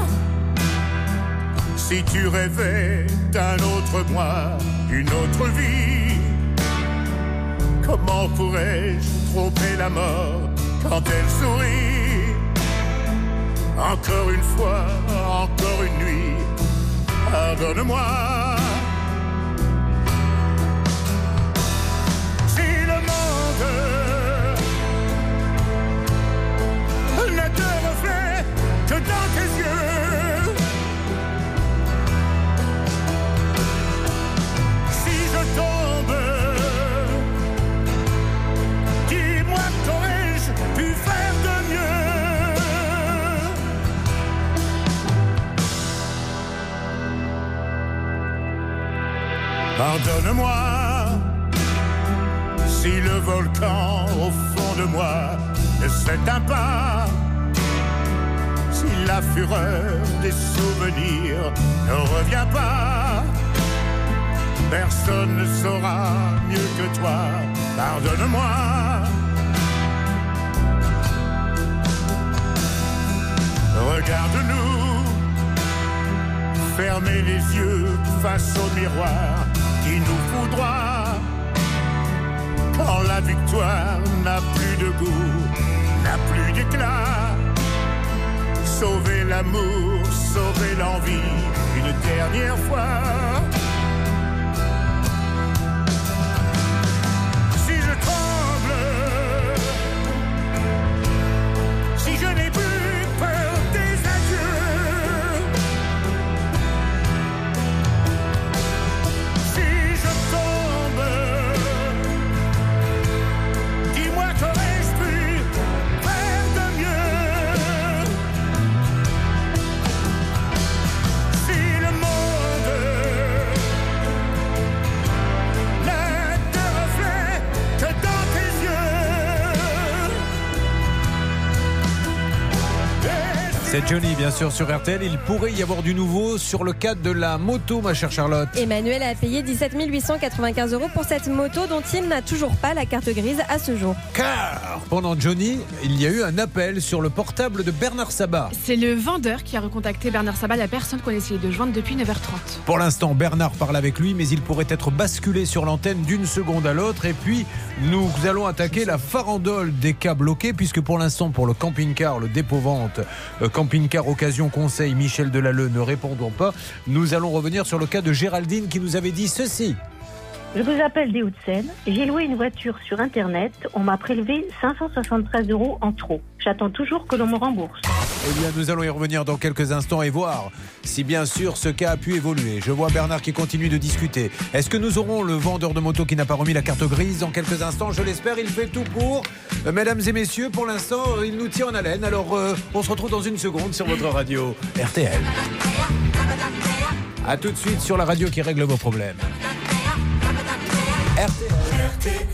si tu rêvais d'un autre moi, d'une autre vie. Comment pourrais-je tromper la mort quand elle sourit? Encore une fois, encore une nuit, pardonne-moi. Si le monde ne te reflète que dans tes yeux, si je tombe, dis-moi qu'aurais-je pu faire de mieux? pardonne-moi si le volcan au fond de moi ne s'éteint pas, si la fureur des souvenirs ne revient pas. Personne ne saura mieux que toi, pardonne-moi. Regarde-nous, fermez les yeux face au miroir qui nous foudroie. Quand la victoire n'a plus de goût, n'a plus d'éclat. Sauvez l'amour, sauvez l'envie, une dernière fois. Si je tremble, si je n'ai plus peur des adieux, si je tombe, dis-moi qu'aurais-je pu faire de mieux. Si le monde n'a de reflet que dans tes yeux. C'est Johnny, bien sûr, sur R T L. Il pourrait y avoir du nouveau sur le cadre de la moto, ma chère Charlotte. Emmanuel a payé dix-sept mille huit cent quatre-vingt-quinze euros pour cette moto dont il n'a toujours pas la carte grise à ce jour. Car pendant Johnny, il y a eu un appel sur le portable de Bernard Sabat. C'est le vendeur qui a recontacté Bernard Sabat, la personne qu'on essayait de joindre depuis neuf heures trente. Pour l'instant, Bernard parle avec lui, mais il pourrait être basculé sur l'antenne d'une seconde à l'autre. Et puis, nous allons attaquer la farandole des cas bloqués, puisque pour l'instant, pour le camping-car, le dépôt-vente, euh, camping-car occasion conseil, Michel Delalleux ne répondant pas, nous allons revenir sur le cas de Géraldine qui nous avait dit ceci. Je vous appelle des Hauts-de-Seine. J'ai loué une voiture sur Internet. On m'a prélevé cinq cent soixante-treize euros en trop. J'attends toujours que l'on me rembourse. Eh bien, nous allons y revenir dans quelques instants et voir si bien sûr ce cas a pu évoluer. Je vois Bernard qui continue de discuter. Est-ce que nous aurons le vendeur de moto qui n'a pas remis la carte grise dans quelques instants? Je l'espère, il fait tout pour. Euh, mesdames et messieurs, pour l'instant, euh, il nous tient en haleine. Alors, euh, on se retrouve dans une seconde sur votre radio R T L. A tout de suite sur la radio qui règle vos problèmes. R T L.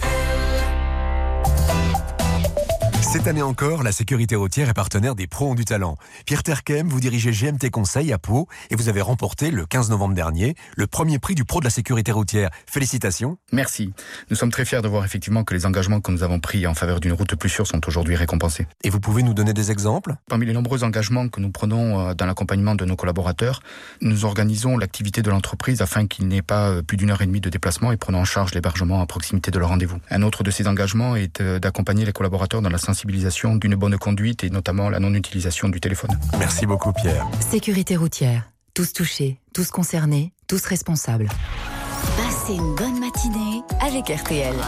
Cette année encore, la sécurité routière est partenaire des pros ont du talent. Pierre Terquem, vous dirigez G M T Conseil à Pau et vous avez remporté le quinze novembre dernier le premier prix du pro de la sécurité routière. Félicitations. Merci. Nous sommes très fiers de voir effectivement que les engagements que nous avons pris en faveur d'une route plus sûre sont aujourd'hui récompensés. Et vous pouvez nous donner des exemples? Parmi les nombreux engagements que nous prenons dans l'accompagnement de nos collaborateurs, nous organisons l'activité de l'entreprise afin qu'il n'ait pas plus d'une heure et demie de déplacement et prenons en charge l'hébergement à proximité de leur rendez-vous. Un autre de ces engagements est d'accompagner les collaborateurs dans la sensibilisation d'une bonne conduite et notamment la non-utilisation du téléphone. Merci beaucoup Pierre. Sécurité routière. Tous touchés, tous concernés, tous responsables. Passez une bonne matinée avec R T L.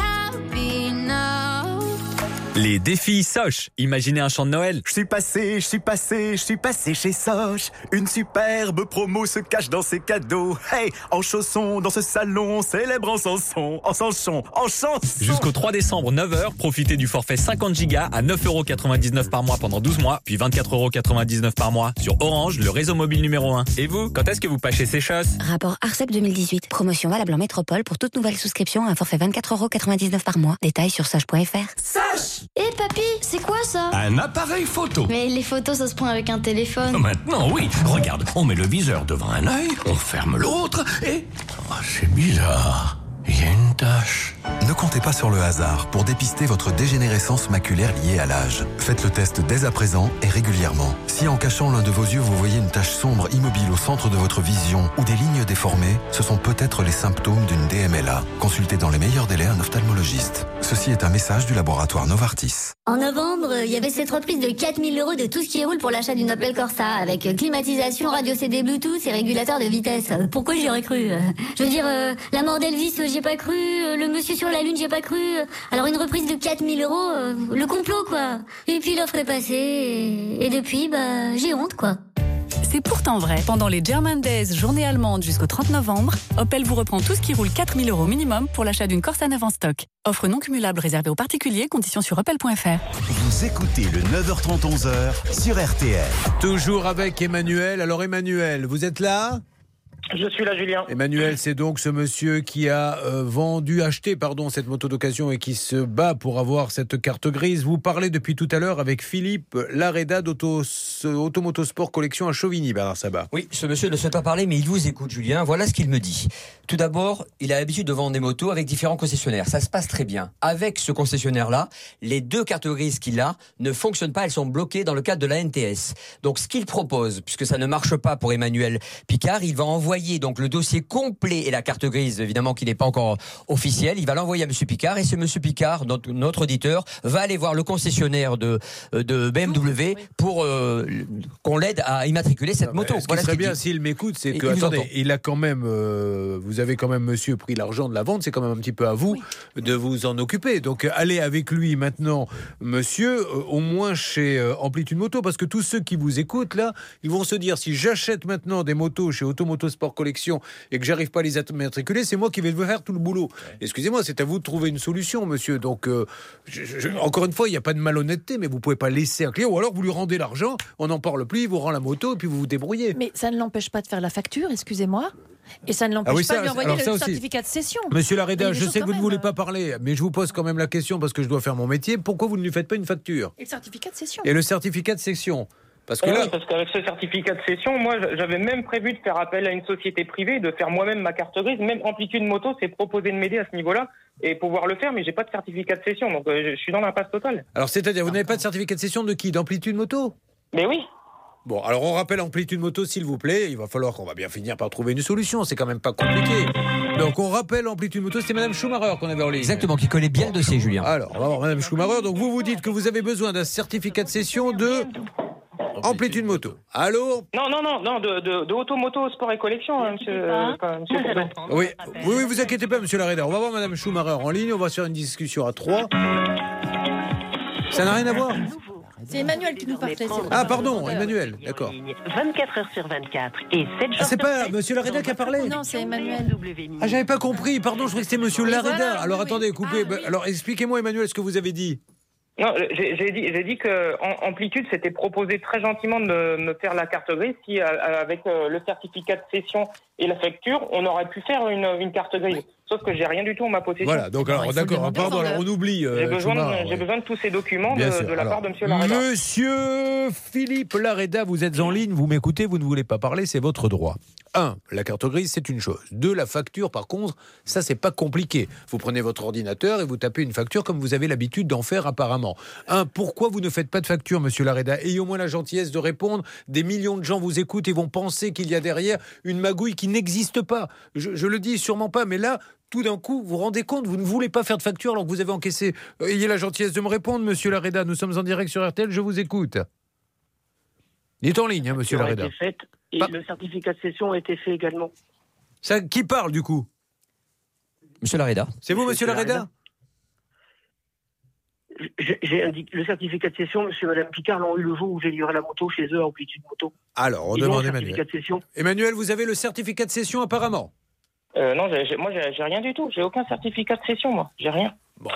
Les défis Soch. Imaginez un chant de Noël. Je suis passé, je suis passé, je suis passé chez Soch. Une superbe promo se cache dans ses cadeaux. Hey, en chaussons, dans ce salon, célèbre en chanson, en chanson, en chanson. Jusqu'au trois décembre, neuf heures, profitez du forfait cinquante gigas à neuf euros quatre-vingt-dix-neuf par mois pendant douze mois, puis vingt-quatre euros quatre-vingt-dix-neuf par mois sur Orange, le réseau mobile numéro un. Et vous, quand est-ce que vous pâchez ces choses? Rapport Arcep deux mille dix-huit. Promotion valable en métropole pour toute nouvelle souscription à un forfait vingt-quatre euros quatre-vingt-dix-neuf par mois. Détails sur soch point f r. Soch! Hé hey, papy, c'est quoi ça? Un appareil photo. Mais les photos, ça se prend avec un téléphone. Maintenant, oui. Regarde, on met le viseur devant un œil, on ferme l'autre et... Oh, c'est bizarre. Il y a une tache. Ne comptez pas sur le hasard pour dépister votre dégénérescence maculaire liée à l'âge. Faites le test dès à présent et régulièrement. Si en cachant l'un de vos yeux, vous voyez une tache sombre immobile au centre de votre vision ou des lignes déformées, ce sont peut-être les symptômes d'une D M L A. Consultez dans les meilleurs délais un ophtalmologiste. Ceci est un message du laboratoire Novartis. En novembre, il y avait cette reprise de quatre mille euros de tout ce qui roule pour l'achat d'une Opel Corsa avec climatisation, radio C D Bluetooth et régulateur de vitesse. Pourquoi j'y aurais cru? Je veux dire, euh, la mort d'Elvis, j'y ai pas cru. Le monsieur sur la lune, j'y ai pas cru. Alors une reprise de quatre mille euros, euh, le complot quoi. Et puis l'offre est passée et, et depuis, bah, j'ai honte quoi. C'est pourtant vrai. Pendant les German Days, journée allemande jusqu'au trente novembre, Opel vous reprend tout ce qui roule quatre mille euros minimum pour l'achat d'une Corsa neuve en stock. Offre non cumulable réservée aux particuliers, conditions sur opel point f r. Vous écoutez le neuf heures trente, onze heures sur R T L. Toujours avec Emmanuel. Alors Emmanuel, vous êtes là? Je suis là, Julien. Emmanuel, c'est donc ce monsieur qui a euh, vendu, acheté, pardon, cette moto d'occasion et qui se bat pour avoir cette carte grise. Vous parlez depuis tout à l'heure avec Philippe Lareda d'Automotosport Collection à Chauvigny, Bernard Sabat. Oui, ce monsieur ne souhaite pas parler, mais il vous écoute, Julien. Voilà ce qu'il me dit. Tout d'abord, il a l'habitude de vendre des motos avec différents concessionnaires. Ça se passe très bien. Avec ce concessionnaire-là, les deux cartes grises qu'il a ne fonctionnent pas. Elles sont bloquées dans le cadre de la N T S. Donc, ce qu'il propose, puisque ça ne marche pas pour Emmanuel Picard, il va envoyer donc le dossier complet et la carte grise, évidemment qui n'est pas encore officielle. Il va l'envoyer à monsieur Picard et ce monsieur Picard, notre, notre auditeur, va aller voir le concessionnaire de, de B M W pour euh, qu'on l'aide à immatriculer cette non, moto. Ce voilà qui serait ce bien s'il m'écoute, c'est Et que, il attendez, il a quand même, euh, vous avez quand même monsieur pris l'argent de la vente, c'est quand même un petit peu à vous oui. de vous en occuper. Donc allez avec lui maintenant, monsieur, euh, au moins chez euh, Amplitude Moto, parce que tous ceux qui vous écoutent là, ils vont se dire, si j'achète maintenant des motos chez Automotosport Collection et que j'arrive pas à les immatriculer, c'est moi qui vais faire tout le boulot. Ouais. Excusez-moi, c'est à vous de trouver une solution, monsieur. Donc, euh, je, je, encore une fois, il n'y a pas de malhonnêteté, mais vous pouvez pas laisser un client, ou alors vous lui rendez l'argent, on n'en parle plus, il vous rend la moto et puis vous vous débrouillez. Mais ça ne l'empêche pas de faire la facture, excusez-moi. Et ça ne l'empêche ah oui, pas ça, de lui envoyer le aussi. certificat de cession. Monsieur Lareda, je sais que vous ne voulez pas parler, mais je vous pose quand même la question parce que je dois faire mon métier. Pourquoi vous ne lui faites pas une facture ? Et le certificat de cession. Et le certificat de cession. Parce que oui, là... parce qu'avec ce certificat de cession, moi, j'avais même prévu de faire appel à une société privée, de faire moi-même ma carte grise. Même Amplitude Moto s'est proposé de m'aider à ce niveau-là et pouvoir le faire, mais j'ai pas de certificat de cession, donc euh, je suis dans l'impasse totale. Alors, c'est-à-dire, vous n'avez pas de certificat de cession de qui ? D'Amplitude Moto ? Mais oui. Bon, alors on rappelle Amplitude Moto, s'il vous plaît. Il va falloir qu'on va bien finir par trouver une solution. C'est quand même pas compliqué. Donc on rappelle Amplitude Moto, c'était Madame Schumacher qu'on avait en ligne. Exactement, qui connaît bien le dossier, Julien. Alors, on va voir Madame Schumacher. Donc vous vous dites que vous avez besoin d'un certificat de cession de Amplitude Moto. Allô ? Non, non, non, non, de, de, de Automoto Sport et Collection, hein, monsieur. Euh, monsieur oui, oui, oui, vous inquiétez pas, monsieur Lareda. On va voir Madame Schumacher en ligne. On va se faire une discussion à trois. Ça n'a rien à voir. C'est Emmanuel qui nous parlait. Ah, pardon, Emmanuel, d'accord. vingt-quatre heures sur vingt-quatre et sept jours ah, c'est pas monsieur Lareda qui a parlé ? Non, c'est Emmanuel. Ah, j'avais pas compris, pardon, je croyais que c'était monsieur Lareda. Voilà, alors oui, attendez, coupez. ah, oui. Alors expliquez-moi, Emmanuel, ce que vous avez dit. Non, j'ai, j'ai dit, j'ai dit que en, Amplitude s'était proposé très gentiment de me, me faire la carte grise si, euh, avec euh, le certificat de cession et la facture, on aurait pu faire une, une carte grise. Sauf que j'ai rien du tout en ma possession. Voilà, donc alors, d'accord, pardon, alors on oublie. Euh, j'ai besoin, Schumacher, de, j'ai ouais. besoin de tous ces documents de, de la alors, part de monsieur Lareda. Monsieur Philippe Lareda, vous êtes en ligne, vous m'écoutez, vous ne voulez pas parler, c'est votre droit. Un, la carte grise, c'est une chose. Deux, la facture, par contre, ça, c'est pas compliqué. Vous prenez votre ordinateur et vous tapez une facture comme vous avez l'habitude d'en faire apparemment. Un, pourquoi vous ne faites pas de facture, monsieur Lareda ? Ayez au moins la gentillesse de répondre. Des millions de gens vous écoutent et vont penser qu'il y a derrière une magouille qui n'existe pas. Je, je le dis sûrement pas, mais là, tout d'un coup, vous vous rendez compte, vous ne voulez pas faire de facture alors que vous avez encaissé. Ayez la gentillesse de me répondre, monsieur Lareda. Nous sommes en direct sur R T L, je vous écoute. Il est en ligne, hein, monsieur Lareda. Faite, et pas... le certificat de cession a été fait également. Ça, qui parle, du coup ? Monsieur Lareda. C'est vous, monsieur, monsieur Lareda ? J'ai, j'ai indiqué, le certificat de cession, monsieur et madame Picard l'ont eu le jour où j'ai livré la moto chez eux à Amplitude Moto. Alors, on Ils demande Emmanuel. De cession. Emmanuel, vous avez le certificat de cession apparemment ? Euh, non, j'ai, j'ai, moi, j'ai, j'ai rien du tout. J'ai aucun certificat de cession, moi. J'ai rien. Bon.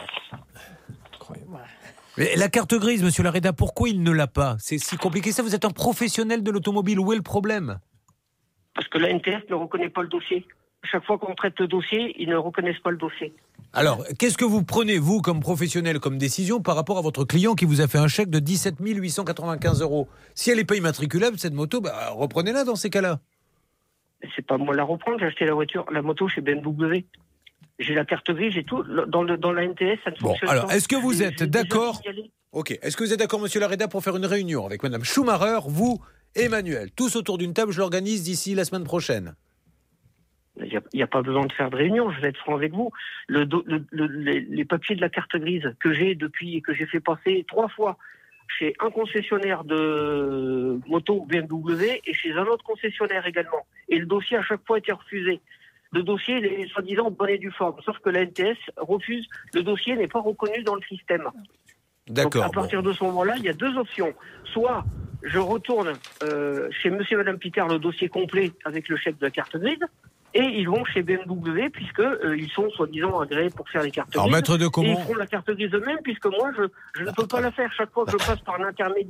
Mais la carte grise, monsieur Lareda, pourquoi il ne l'a pas ? C'est si compliqué ça ? Vous êtes un professionnel de l'automobile. Où est le problème ? Parce que la N T S ne reconnaît pas le dossier. Chaque fois qu'on traite le dossier, ils ne reconnaissent pas le dossier. Alors, qu'est-ce que vous prenez, vous, comme professionnel, comme décision par rapport à votre client qui vous a fait un chèque de dix-sept mille huit cent quatre-vingt-quinze euros ? Si elle n'est pas immatriculable, cette moto, bah, reprenez-la dans ces cas-là. C'est pas moi la reprendre, j'ai acheté la voiture, la moto chez B M W. J'ai la carte grise, j'ai tout. Dans, le, dans la N T S, ça ne bon, fonctionne alors, pas. est-ce que vous êtes j'ai d'accord ? Ok. Est-ce que vous êtes d'accord, monsieur Lareda, pour faire une réunion avec madame Schumacher, vous, Emmanuel, tous autour d'une table, je l'organise d'ici la semaine prochaine ? Il n'y a, a pas besoin de faire de réunion, je vais être franc avec vous. Le, le, le, les, les papiers de la carte grise que j'ai depuis, que j'ai fait passer trois fois chez un concessionnaire de moto B M W et chez un autre concessionnaire également. Et le dossier à chaque fois a été refusé. Le dossier il est soi-disant bonne et due forme, sauf que la N T S refuse, le dossier n'est pas reconnu dans le système. D'accord. Donc à partir bon. de ce moment-là, il y a deux options. Soit je retourne euh, chez monsieur et madame Picard le dossier complet avec le chèque de la carte grise, et ils vont chez B M W puisque euh, ils sont soi-disant agréés pour faire les cartes grises. Alors, maître de comment... Et ils feront la carte grise eux-mêmes puisque moi je, je ne peux pas la faire. Chaque fois que je passe par un intermédiaire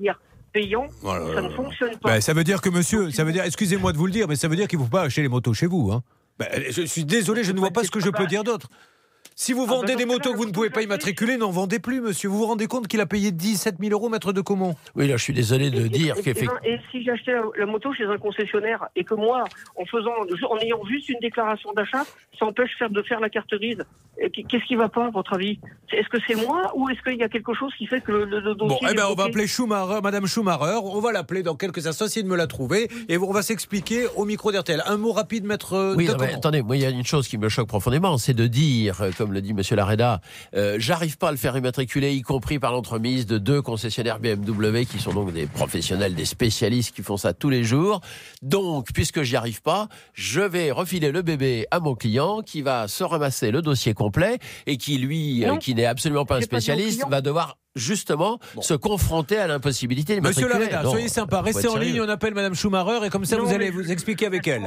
payant, Voilà. ça ne fonctionne pas. Ben, ça veut dire que monsieur, ça veut dire, excusez-moi de vous le dire, mais ça veut dire qu'il ne faut pas acheter les motos chez vous. Hein. Ben, je suis désolé, je ne vois pas ce que je peux dire d'autre. Si vous vendez des motos que vous ne pouvez pas immatriculer, n'en vendez plus, monsieur. Vous vous rendez compte qu'il a payé dix-sept mille euros, maître de Comont? Oui, là, je suis désolé de Et- dire et, qu'effectivement. et, et si j'achetais la, la moto chez un concessionnaire et que moi, en faisant, en ayant juste une déclaration d'achat, ça empêche faire, de faire la carte grise, et qu'est-ce qui va pas, à votre avis? Est-ce que c'est moi ou est-ce qu'il y a quelque chose qui fait que le, le, le dossier Bon, eh ben, est on va bloqué? appeler Schumacher, Madame Schumacher. On va l'appeler dans quelques instants, essayer de me la trouver. Et on va s'expliquer au micro d'R T L. Un mot rapide, maître Oui, de non, mais Comont. attendez, moi, il y a une chose qui me choque profondément, c'est de dire, euh, comme le dit Monsieur Lareda, euh, j'arrive pas à le faire immatriculer, y compris par l'entremise de deux concessionnaires B M W qui sont donc des professionnels, des spécialistes qui font ça tous les jours. Donc, puisque j'y arrive pas, je vais refiler le bébé à mon client qui va se ramasser le dossier complet et qui, lui, euh, Non, qui n'est absolument pas un j'ai pas dit au spécialiste, client. va devoir justement se confronter à l'impossibilité de Monsieur l'immatriculer. Lareda, Non, soyez sympa, faut restez être en ligne, sérieux. on appelle Madame Schumacher et comme ça Non, vous allez mais- vous expliquer avec elle.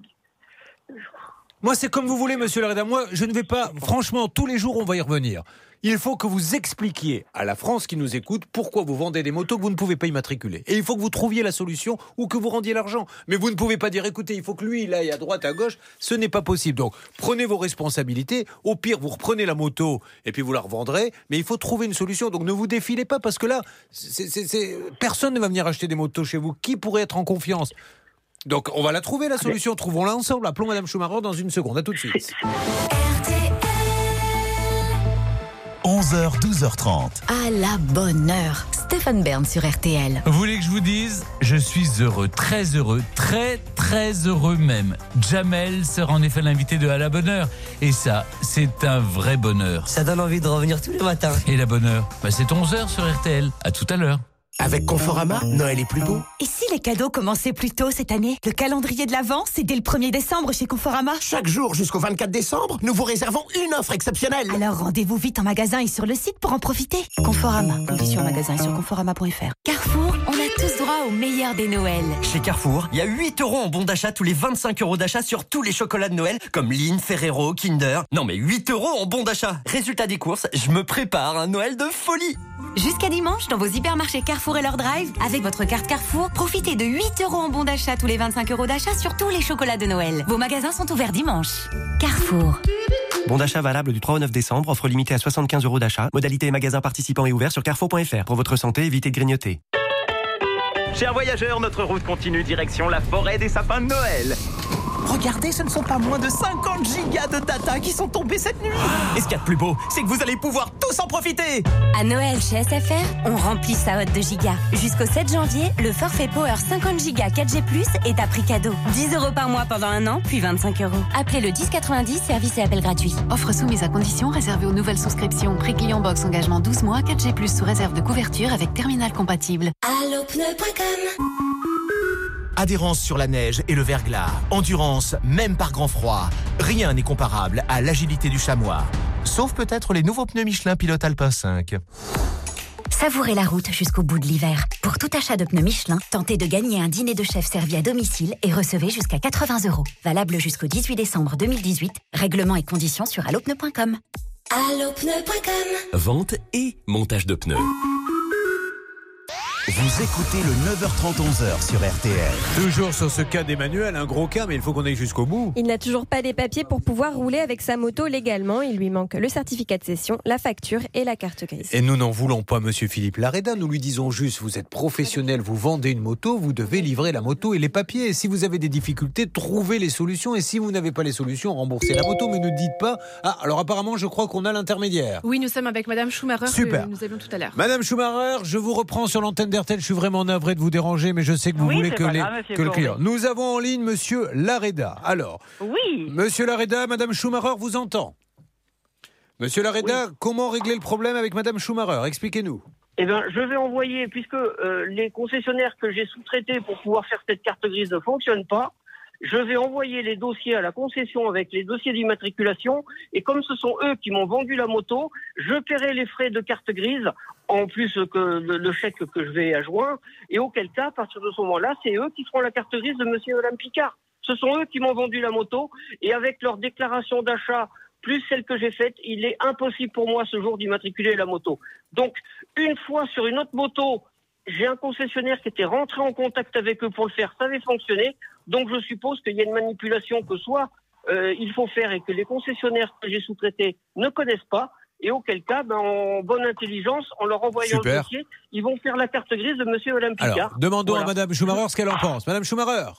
Moi, c'est comme vous voulez, monsieur Lareda. Moi, je ne vais pas, franchement, tous les jours, on va y revenir. Il faut que vous expliquiez à la France qui nous écoute pourquoi vous vendez des motos que vous ne pouvez pas immatriculer. Et il faut que vous trouviez la solution ou que vous rendiez l'argent. Mais vous ne pouvez pas dire, écoutez, il faut que lui, il aille à droite, à gauche. Ce n'est pas possible. Donc, prenez vos responsabilités. Au pire, vous reprenez la moto et puis vous la revendrez. Mais il faut trouver une solution. Donc, ne vous défilez pas parce que là, c'est, c'est, c'est... personne ne va venir acheter des motos chez vous. Qui pourrait être en confiance ? Donc, on va la trouver, la solution. Trouvons-la ensemble. Appelons Madame Schumacher dans une seconde. À tout de suite. onze heures, douze heures trente. À la bonne heure. Stéphane Bern sur R T L. Vous voulez que je vous dise? Je suis heureux, très heureux, très très heureux même. Jamel sera en effet l'invité de À la bonne heure. Et ça, c'est un vrai bonheur. Ça donne envie de revenir tous les matins. Et la bonne heure, bah, c'est onze heures sur R T L. À tout à l'heure. Avec Conforama, Noël est plus beau. Et si les cadeaux commençaient plus tôt cette année? Le calendrier de l'Avent, c'est dès le premier décembre chez Conforama. Chaque jour jusqu'au vingt-quatre décembre, nous vous réservons une offre exceptionnelle. Alors rendez-vous vite en magasin et sur le site pour en profiter. Conforama, conditions en magasin et sur conforama point f r. Carrefour, on a tous droit au meilleur des Noëls. Chez Carrefour, il y a huit euros en bon d'achat tous les vingt-cinq euros d'achat sur tous les chocolats de Noël, comme Lynn, Ferrero, Kinder. Non mais huit euros en bon d'achat. Résultat des courses, je me prépare un Noël de folie. Jusqu'à dimanche, dans vos hypermarchés Carrefour et leur drive, avec votre carte Carrefour, profitez de huit euros en bon d'achat tous les vingt-cinq euros d'achat sur tous les chocolats de Noël. Vos magasins sont ouverts dimanche. Carrefour. Bon d'achat valable du trois au neuf décembre, offre limitée à soixante-quinze euros d'achat. Modalité et magasins participants et ouverts sur carrefour point f r. Pour votre santé, évitez de grignoter. Chers voyageurs, notre route continue direction la forêt des sapins de Noël. Regardez, ce ne sont pas moins de cinquante gigas de data qui sont tombés cette nuit. Et ce qu'il y a de plus beau, c'est que vous allez pouvoir tous en profiter. À Noël chez S F R, on remplit sa hotte de gigas. Jusqu'au sept janvier, le forfait Power cinquante gigas quatre G plus, est à prix cadeau. dix euros par mois pendant un an, puis vingt-cinq euros. Appelez le dix quatre-vingt-dix, service et appel gratuit. Offre soumise à condition réservée aux nouvelles souscriptions. Prix client box engagement douze mois, quatre G plus sous réserve de couverture avec terminal compatible. allopneu point com. Adhérence sur la neige et le verglas. Endurance, même par grand froid. Rien n'est comparable à l'agilité du chamois. Sauf peut-être les nouveaux pneus Michelin Pilote Alpin cinq. Savourez la route jusqu'au bout de l'hiver. Pour tout achat de pneus Michelin, tentez de gagner un dîner de chef servi à domicile et recevez jusqu'à quatre-vingts euros. Valable jusqu'au dix-huit décembre deux mille dix-huit. Règlements et conditions sur allopneu point com. allopneu point com. Vente et montage de pneus. Vous écoutez le neuf heures trente, onze heures sur R T L. Toujours sur ce cas d'Emmanuel, un gros cas, mais il faut qu'on aille jusqu'au bout. Il n'a toujours pas les papiers pour pouvoir rouler avec sa moto légalement. Il lui manque le certificat de cession, la facture et la carte grise. Et nous n'en voulons pas, monsieur Philippe Lareda. Nous lui disons juste, vous êtes professionnel, vous vendez une moto, vous devez livrer la moto et les papiers. Et si vous avez des difficultés, trouvez les solutions. Et si vous n'avez pas les solutions, remboursez la moto. Mais ne dites pas, ah, alors apparemment, je crois qu'on a l'intermédiaire. Oui, nous sommes avec Madame Schumacher Super. que nous avions tout à l'heure. Madame Schumacher, je vous reprends sur l'antenne d'R T L. Je suis vraiment navré de vous déranger, mais je sais que vous Oui, voulez c'est que, pas les, grave, monsieur que le Courbet. client. Nous avons en ligne monsieur Lareda. Alors, Oui. monsieur Lareda, Madame Schumacher vous entend. Monsieur Lareda, oui. Comment régler le problème avec Madame Schumacher? Expliquez-nous. Eh bien, je vais envoyer, puisque euh, les concessionnaires que j'ai sous-traités pour pouvoir faire cette carte grise ne fonctionnent pas, je vais envoyer les dossiers à la concession avec les dossiers d'immatriculation, et comme ce sont eux qui m'ont vendu la moto, je paierai les frais de carte grise, en plus que le, le chèque que je vais adjoindre, et auquel cas, à partir de ce moment-là, c'est eux qui feront la carte grise de monsieur et madame Picard. Ce sont eux qui m'ont vendu la moto, et avec leur déclaration d'achat, plus celle que j'ai faite, il est impossible pour moi ce jour d'immatriculer la moto. Donc, une fois sur une autre moto, j'ai un concessionnaire qui était rentré en contact avec eux pour le faire, ça avait fonctionné. Donc je suppose qu'il y a une manipulation que soit euh, il faut faire et que les concessionnaires que j'ai sous-traités ne connaissent pas. Et auquel cas, ben, en bonne intelligence, en leur envoyant Super. le dossier, ils vont faire la carte grise de monsieur et madame Picard. Alors, demandons Voilà. à Madame Schumacher ce qu'elle en pense. Madame Schumacher.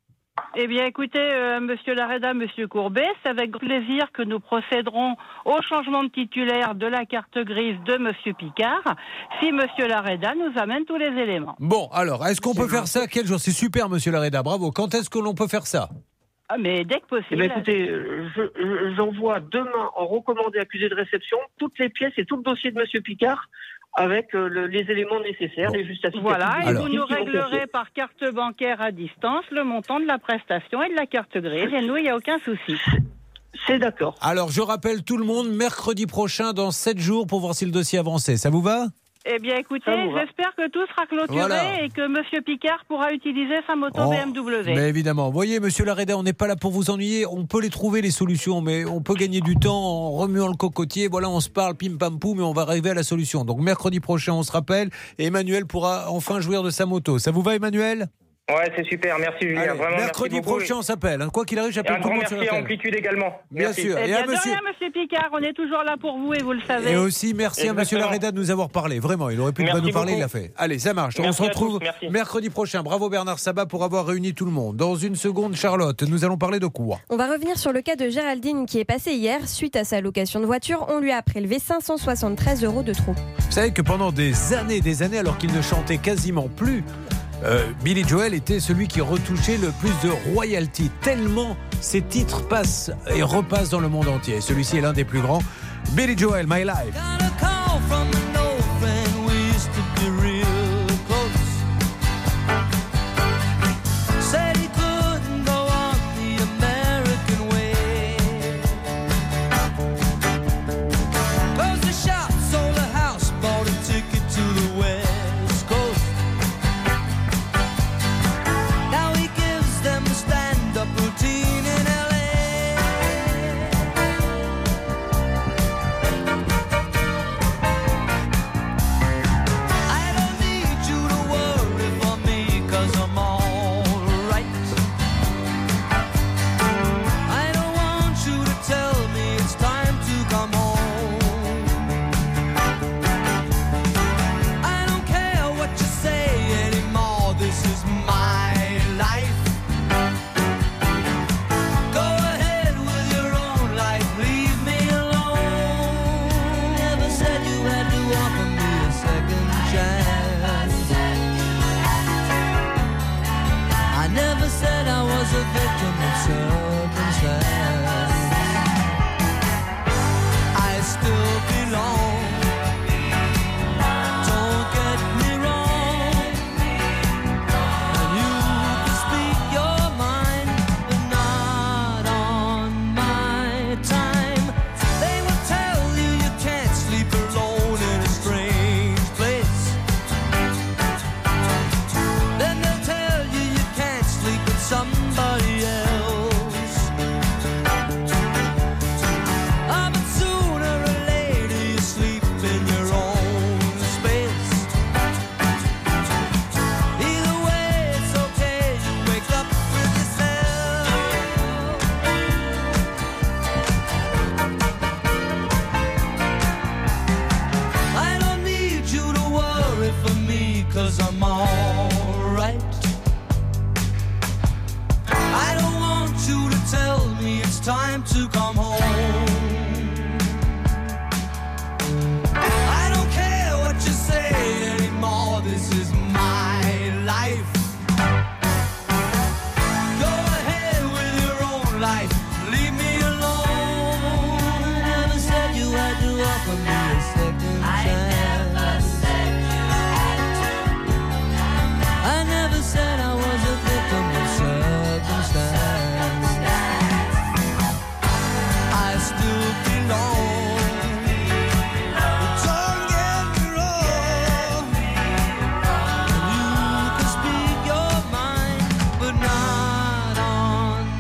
Eh bien, écoutez, euh, Monsieur Lareda, Monsieur Courbet, c'est avec plaisir que nous procéderons au changement de titulaire de la carte grise de Monsieur Picard, si Monsieur Lareda nous amène tous les éléments. Bon, alors, est-ce qu'on peut faire ça quel jour? C'est super, Monsieur Lareda, bravo. Quand est-ce que l'on peut faire ça? Ah, mais dès que Eh possible. bien, écoutez, je, je, j'envoie demain en recommandé accusé de réception toutes les pièces et tout le dossier de monsieur Picard avec euh, le, les éléments nécessaires, les justificatifs. Voilà, et Alors, vous nous qui vont réglerez passer. par carte bancaire à distance le montant de la prestation et de la carte grise. Et nous, il n'y a aucun souci. C'est d'accord. Alors, je rappelle tout le monde, mercredi prochain, dans sept jours, pour voir si le dossier avançait. Ça vous va? Eh bien, écoutez, Ça vous va. j'espère que tout sera clôturé Voilà. et que Monsieur Picard pourra utiliser sa moto Oh, B M W. Mais évidemment, vous voyez, Monsieur Lareda, on n'est pas là pour vous ennuyer. On peut les trouver, les solutions, mais on peut gagner du temps en remuant le cocotier. Voilà, on se parle, pim pam poum, mais on va arriver à la solution. Donc, mercredi prochain, on se rappelle, et Emmanuel pourra enfin jouir de sa moto. Ça vous va, Emmanuel? Ouais, c'est super, merci Julien. Allez, Vraiment, mercredi merci beaucoup. prochain, on s'appelle. hein. Quoi qu'il arrive, Et j'appelle un tout le grand monde sur merci à l'appel. Amplitude également. Bien Merci. sûr. Eh Et bien, à de monsieur... rien, Monsieur Picard, on est toujours là pour vous et vous le savez. Et aussi, merci à Monsieur Exactement. Lareda de nous avoir parlé. Vraiment, il aurait pu ne pas Merci nous parler, beaucoup. il l'a fait. Allez, ça marche. on Merci se à retrouve tous, merci. mercredi prochain. Bravo Bernard Sabat pour avoir réuni tout le monde. Dans une seconde, Charlotte, nous allons parler de quoi? On va revenir sur le cas de Géraldine qui est passée hier. Suite à sa location de voiture, on lui a prélevé cinq cent soixante-treize euros de trop. Vous savez que pendant des années et des années, alors qu'il ne chantait quasiment plus, euh, Billy Joel était celui qui retouchait le plus de royalties, tellement ses titres passent et repassent dans le monde entier. Celui-ci est l'un des plus grands. Billy Joel, My Life.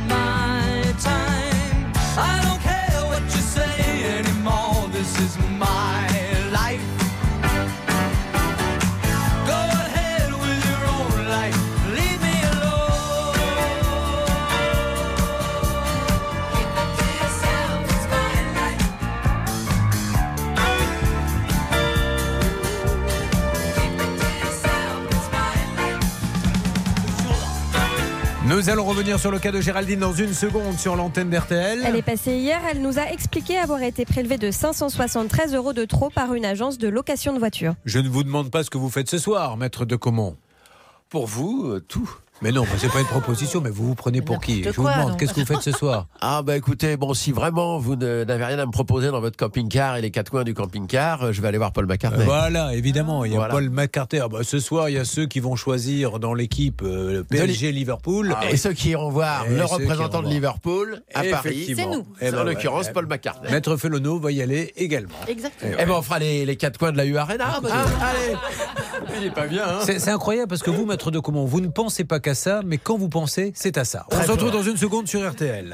This is my Nous allons revenir sur le cas de Géraldine dans une seconde sur l'antenne d'R T L. Elle est passée hier, elle nous a expliqué avoir été prélevée de cinq cent soixante-treize euros de trop par une agence de location de voitures. Je ne vous demande pas ce que vous faites ce soir, maître de Comont. Pour vous, euh, tout. Mais non, c'est pas une proposition, mais vous vous prenez pour qui? Je vous quoi, demande, non. qu'est-ce que vous faites ce soir? Ah bah écoutez, bon, si vraiment vous ne- n'avez rien à me proposer dans votre camping-car et les quatre coins du camping-car, euh, je vais aller voir Paul McCartney. Voilà, évidemment, il y a Voilà. Paul McCartney. Ah bah, ce soir, il y a ceux qui vont choisir dans l'équipe euh, le P S G Liverpool. Et ceux qui iront voir Et le ceux qui représentant iront de voir. Liverpool à Paris. Effectivement. C'est Eh en ben l'occurrence ouais. Paul McCartney. Maître Felono va y aller également. Exactement. Eh ben on fera les, les quatre coins de la U Arena. Ah, bah, Hein, dis donc. allez. Il est pas bien. Hein. C'est c'est incroyable parce que vous, maître de Comont, vous ne pensez pas qu'à ça, mais quand vous pensez, c'est à ça. On Très se retrouve fort. dans une seconde sur R T L.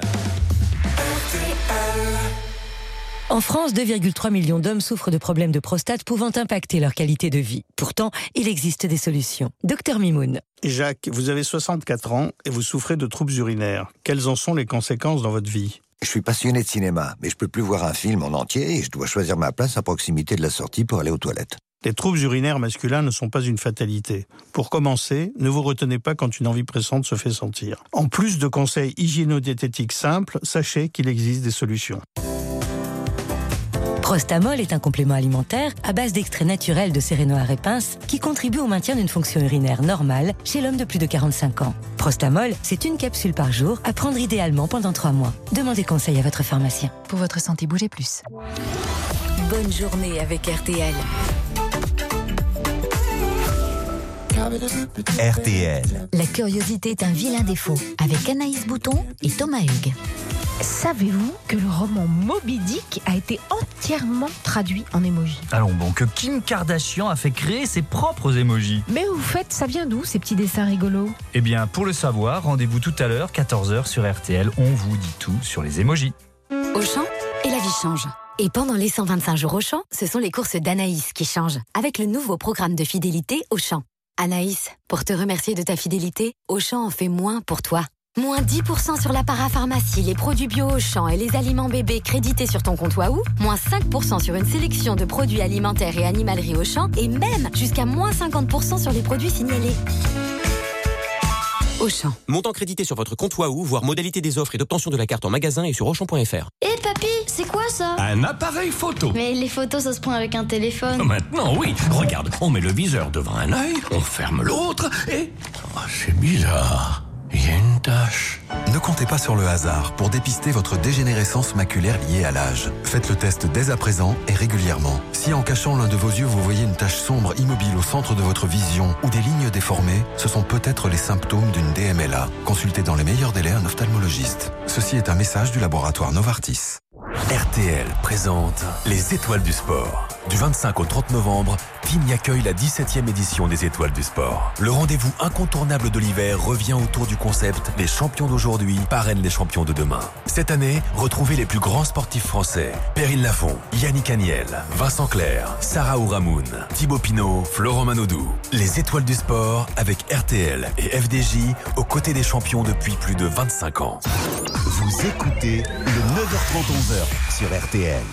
En France, deux virgule trois millions d'hommes souffrent de problèmes de prostate pouvant impacter leur qualité de vie. Pourtant, il existe des solutions. Docteur Mimoun. Jacques, vous avez soixante-quatre ans et vous souffrez de troubles urinaires. Quelles en sont les conséquences dans votre vie? Je suis passionné de cinéma, mais je peux plus voir un film en entier et je dois choisir ma place à proximité de la sortie pour aller aux toilettes. Les troubles urinaires masculins ne sont pas une fatalité. Pour commencer, ne vous retenez pas quand une envie pressante se fait sentir. En plus de conseils hygiéno-diététiques simples, sachez qu'il existe des solutions. Prostamol est un complément alimentaire à base d'extraits naturels de Sérénoir et pince qui contribue au maintien d'une fonction urinaire normale chez l'homme de plus de quarante-cinq ans. Prostamol, c'est une capsule par jour à prendre idéalement pendant trois mois. Demandez conseil à votre pharmacien. Pour votre santé, bougez plus. Bonne journée avec R T L. R T L. La curiosité est un vilain défaut, avec Anaïs Bouton et Thomas Hugues. Savez-vous que le roman Moby Dick a été entièrement traduit en émojis? Allons bon, que Kim Kardashian a fait créer ses propres émojis. Mais au fait, ça vient d'où ces petits dessins rigolos? Eh bien, pour le savoir, rendez-vous tout à l'heure, quatorze heures sur R T L. On vous dit tout sur les émojis. Auchan, et la vie change. Et pendant les cent vingt-cinq jours Auchan, ce sont les courses d'Anaïs qui changent, avec le nouveau programme de fidélité Auchan. Anaïs, pour te remercier de ta fidélité, Auchan en fait moins pour toi. Moins dix pour cent sur la parapharmacie, les produits bio Auchan et les aliments bébés crédités sur ton compte Wahoo. Moins cinq pour cent sur une sélection de produits alimentaires et animalerie Auchan. Et même jusqu'à moins cinquante pour cent sur les produits signalés. Auchan. Montant crédité sur votre compte Wahoo, voire modalité des offres et d'obtention de la carte en magasin et sur Auchan point F R. Hé papy, c'est quoi ça? Un appareil photo. Mais les photos ça se prend avec un téléphone. Maintenant, oui. Regarde, on met le viseur devant un œil, on ferme l'autre et... Oh, c'est bizarre. Il y a une tache. Ne comptez pas sur le hasard pour dépister votre dégénérescence maculaire liée à l'âge. Faites le test dès à présent et régulièrement. Si en cachant l'un de vos yeux, vous voyez une tache sombre immobile au centre de votre vision ou des lignes déformées, ce sont peut-être les symptômes d'une D M L A. Consultez dans les meilleurs délais un ophtalmologiste. Ceci est un message du laboratoire Novartis. R T L présente les Étoiles du Sport. Du vingt-cinq au trente novembre, Tignes accueille la dix-septième édition des Étoiles du Sport. Le rendez-vous incontournable de l'hiver revient autour du concept « Les champions d'aujourd'hui parrainent les champions de demain ». Cette année, retrouvez les plus grands sportifs français. Perrine Lafont, Yannick Agnel, Vincent Clerc, Sarah Ouramoun, Thibaut Pinot, Florent Manodou. Les Étoiles du Sport avec R T L et F D J aux côtés des champions depuis plus de vingt-cinq ans. Vous écoutez le neuf heures trente onze heures sur R T L.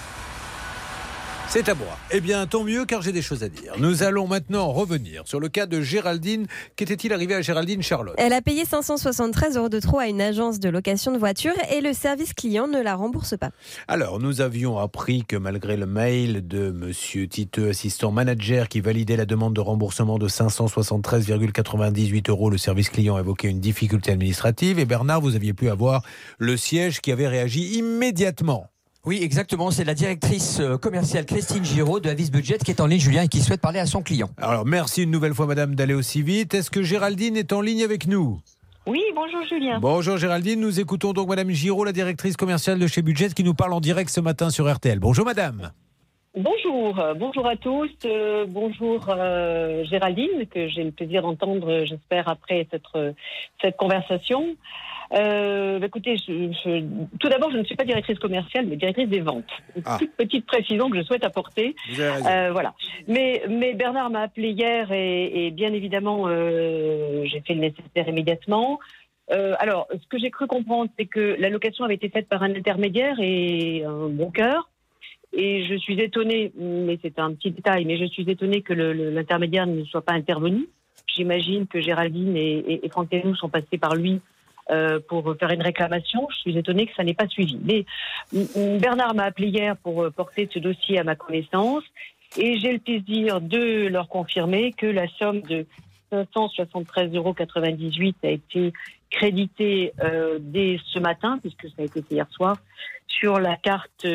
C'est à moi. Eh bien, tant mieux, car j'ai des choses à dire. Nous allons maintenant revenir sur le cas de Géraldine. Qu'était-il arrivé à Géraldine Charlotte? Elle a payé cinq cent soixante-treize euros de trop à une agence de location de voitures et le service client ne la rembourse pas. Alors, nous avions appris que malgré le mail de Monsieur Titeux, assistant manager, qui validait la demande de remboursement de cinq cent soixante-treize virgule quatre-vingt-dix-huit euros, le service client évoquait une difficulté administrative. Et Bernard, vous aviez pu avoir le siège qui avait réagi immédiatement. Oui, exactement. C'est la directrice commerciale Christine Giraud de Avis Budget qui est en ligne, Julien, et qui souhaite parler à son client. Alors, merci une nouvelle fois, madame, d'aller aussi vite. Est-ce que Géraldine est en ligne avec nous? Oui, bonjour Julien. Bonjour Géraldine, nous écoutons donc madame Giraud, la directrice commerciale de chez Budget, qui nous parle en direct ce matin sur R T L. Bonjour madame. Bonjour, bonjour à tous. Euh, bonjour euh, Géraldine, que j'ai le plaisir d'entendre, j'espère, après cette, cette conversation. Euh, écoutez, je, je, tout d'abord, je ne suis pas directrice commerciale, mais directrice des ventes. Une ah. toute petite précision que je souhaite apporter. Vous avez raison. Euh, voilà. Mais, mais Bernard m'a appelé hier et, et bien évidemment, euh, j'ai fait le nécessaire immédiatement. Euh, alors, ce que j'ai cru comprendre, c'est que la location avait été faite par un intermédiaire et un bon cœur. Et je suis étonnée, mais c'est un petit détail, mais je suis étonnée que le, le, l'intermédiaire ne soit pas intervenu j'imagine que Géraldine et, et, et Franck Thénoux sont passés par lui euh, pour faire une réclamation. Je suis étonnée que ça n'ait pas suivi. Mais Bernard m'a appelé hier pour porter ce dossier à ma connaissance et j'ai le plaisir de leur confirmer que la somme de cinq cent soixante-treize euros quatre-vingt-dix-huit a été créditée euh, dès ce matin, puisque ça a été fait hier soir, sur la carte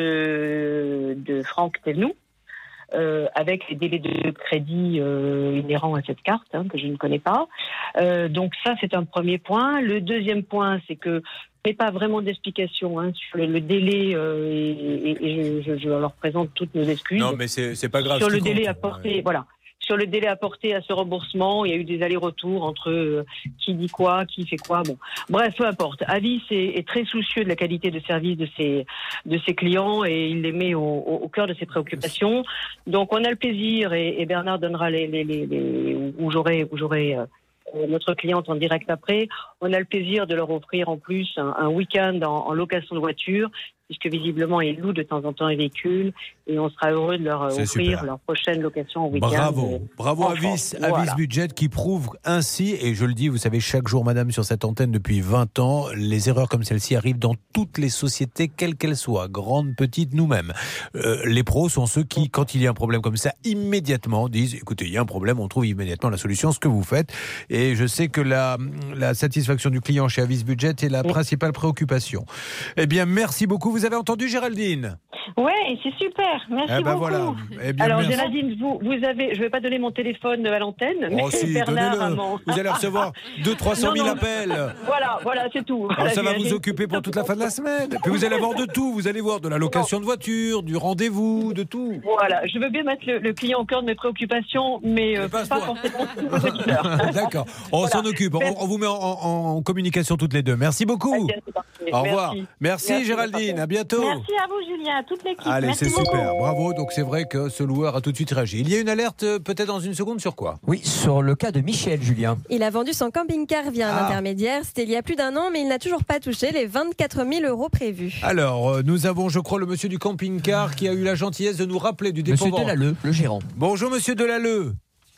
euh, de Franck Thénoux. Euh, avec les délais de crédit euh, inhérents à cette carte, hein, que je ne connais pas. Euh, donc ça, c'est un premier point. Le deuxième point, c'est que je n'ai pas vraiment d'explication hein, sur le, le délai, euh, et, et, et je, je, je leur présente toutes nos excuses. Non, mais c'est, c'est pas grave. Sur le délai compte. apporté, ouais. voilà. Sur le délai apporté à ce remboursement, il y a eu des allers-retours entre euh, qui dit quoi, qui fait quoi. Bon, bref, peu importe. Avis est, est très soucieux de la qualité de service de ses de ses clients et il les met au, au, au cœur de ses préoccupations. Donc, on a le plaisir et, et Bernard donnera les les les, les où j'aurai où j'aurai euh, notre cliente en direct après. On a le plaisir de leur offrir en plus un, un week-end en, en location de voiture, puisque visiblement ils louent de temps en temps un véhicule et on sera heureux de leur C'est offrir super. leur prochaine location en week-end. Bravo, bravo à Vis, à voilà. Vis Budget qui prouve ainsi, et je le dis, vous savez, chaque jour, madame, sur cette antenne depuis vingt ans, les erreurs comme celle-ci arrivent dans toutes les sociétés, quelles qu'elles soient, grandes, petites, nous-mêmes. Euh, les pros sont ceux qui, quand il y a un problème comme ça, immédiatement disent, écoutez, il y a un problème, on trouve immédiatement la solution, ce que vous faites. Et je sais que la, la satisfaction du client chez Avis Budget est la principale préoccupation. Eh bien, merci beaucoup. Vous avez entendu, Géraldine ? Ouais, c'est super. Merci Eh ben beaucoup. voilà. Eh bien, Alors, merci. Géraldine, vous, vous avez, je ne vais pas donner mon téléphone à l'antenne, mais Oh si, Bernard a donnez-le. mon... Vous allez recevoir deux cents à trois cent mille Non, non. appels. Voilà, voilà, c'est tout. Alors Voilà, ça va vous Géraldine. occuper pour toute la fin de la semaine. Puis vous allez avoir de tout. Vous allez voir de la location de voiture, du rendez-vous, de tout. Voilà, je veux bien mettre le, le client au cœur de mes préoccupations, mais euh, pas forcément tous vos auditeurs. D'accord. On Voilà. s'en occupe. On, on vous met en, en- en communication toutes les deux. Merci beaucoup. Très bien, c'est parfait. Au revoir. Merci. Merci, Merci, Géraldine. À bientôt. Merci à vous, Julien, à toute l'équipe. Allez, Merci c'est beaucoup. super. Bravo. Donc c'est vrai que ce loueur a tout de suite réagi. Il y a une alerte euh, peut-être dans une seconde sur quoi ? Oui, sur le cas de Michel, Julien. Il a vendu son camping-car via un Ah. intermédiaire. C'était il y a plus d'un an, mais il n'a toujours pas touché les vingt-quatre mille euros prévus. Alors, euh, nous avons, je crois, le monsieur du camping-car qui a eu la gentillesse de nous rappeler du dépôt. Monsieur Delalleux, le gérant. Bonjour, monsieur Delalleux.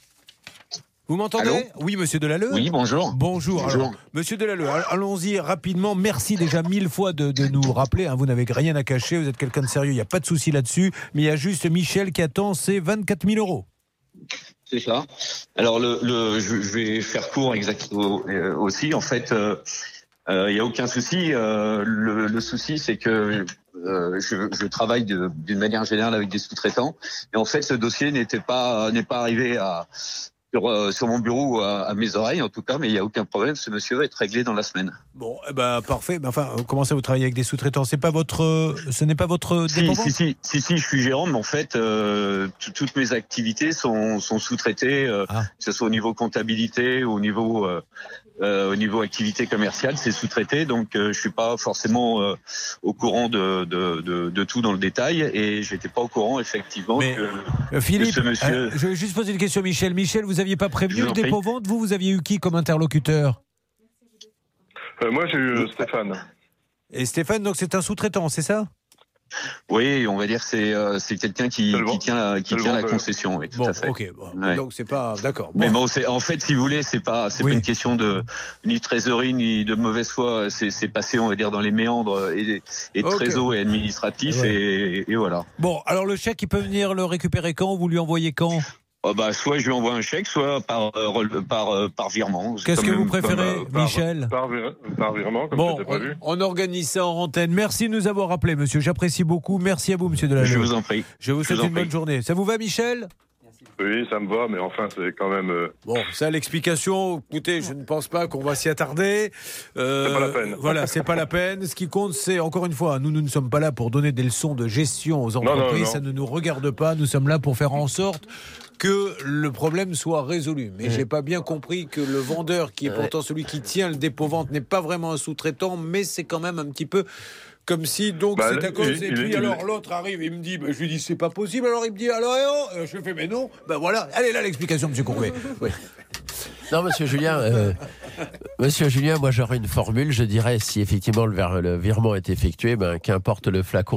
Vous m'entendez ? Allô ? Oui, monsieur Delalleux. Oui, bonjour. Bonjour. Bonjour. Alors, monsieur Delalleux, all- allons-y rapidement. Merci déjà mille fois de, de nous rappeler. hein. Vous n'avez rien à cacher. Vous êtes quelqu'un de sérieux. Il n'y a pas de souci là-dessus. Mais il y a juste Michel qui attend ses vingt-quatre mille euros. C'est ça. Alors, le, le, je, je vais faire court exactement euh, aussi. En fait, il euh, n'y a aucun souci. Euh, le, le souci, c'est que euh, je, je travaille de- d'une manière générale avec des sous-traitants. Et en fait, ce dossier n'était pas n'est pas arrivé à sur, euh, sur mon bureau ou à, à mes oreilles, en tout cas. Mais il n'y a aucun problème. Ce monsieur va être réglé dans la semaine. Bon, eh ben, parfait. Mais enfin, euh, comment ça vous travaillez avec des sous-traitants ? C'est pas votre, euh, ce n'est pas votre Si, dépendant ? si, si, si, si, je suis gérant, mais en fait, euh, t- toutes mes activités sont, sont sous-traitées, euh, Ah. que ce soit au niveau comptabilité, au niveau, euh, euh, au niveau activité commerciale, c'est sous-traité, donc euh, je suis pas forcément euh, au courant de, de, de, de tout dans le détail, et j'étais pas au courant effectivement Mais, que, Euh, que Philippe, ce monsieur. euh, je vais juste poser une question, Michel. Michel, vous aviez pas Je prévenu vous le en prie. dépôt-vente ? Vous, vous aviez eu qui comme interlocuteur ? Euh, moi, j'ai eu Stéphane. Et Stéphane, donc c'est un sous-traitant, c'est ça ? Oui, on va dire que c'est euh, c'est quelqu'un qui, qui tient la, qui c'est le tient la vendeur. concession, oui, tout Bon, à fait. ok. Bon, Ouais. Donc c'est pas d'accord. Mais bon, c'est en fait, si vous voulez, c'est pas c'est pas une question de ni de trésorerie ni de mauvaise foi. C'est c'est passé, on va dire, dans les méandres et, et Ok. trésor et administratif, Ouais. et, et voilà. Bon, alors le chèque, il peut venir le récupérer quand ? Vous lui envoyez quand ? Oh, bah, soit je lui envoie un chèque, soit par euh, rel- par euh, par virement. Qu'est-ce Comme- que vous comme, préférez, euh, Michel ? Par, vir- par virement, comme Bon, c'était prévu. on, on organise ça en antenne. Merci de nous avoir rappelé, monsieur. J'apprécie beaucoup. Merci à vous, monsieur Delalleux. Je vous en prie. Je vous Je souhaite vous en une bonne prie. journée. Ça vous va, Michel ? Oui, ça me va, mais enfin, c'est quand même. euh, Bon, ça, l'explication, écoutez, je ne pense pas qu'on va s'y attarder. Euh, C'est pas la peine. Voilà, c'est pas la peine. Ce qui compte, c'est, encore une fois, nous, nous ne sommes pas là pour donner des leçons de gestion aux entreprises. non, non. Ça ne nous regarde pas. Nous sommes là pour faire en sorte que le problème soit résolu. Mais j'ai pas bien compris que le vendeur, qui est pourtant celui qui tient le dépôt-vente, n'est pas vraiment un sous-traitant, mais c'est quand même un petit peu comme si, donc, Bah, c'est à il- cause. il- et il- puis, il- alors, l'autre arrive, il me dit, bah, je lui dis, c'est pas possible. Alors, il me dit, alors, eh oh, Euh, je fais, mais non. Ben voilà. Allez, là, l'explication, monsieur Courbet. Oui. Non, monsieur Julien, euh, monsieur Julien, moi j'aurais une formule. Je dirais, si effectivement le, ver- le virement est effectué, ben, qu'importe le flacon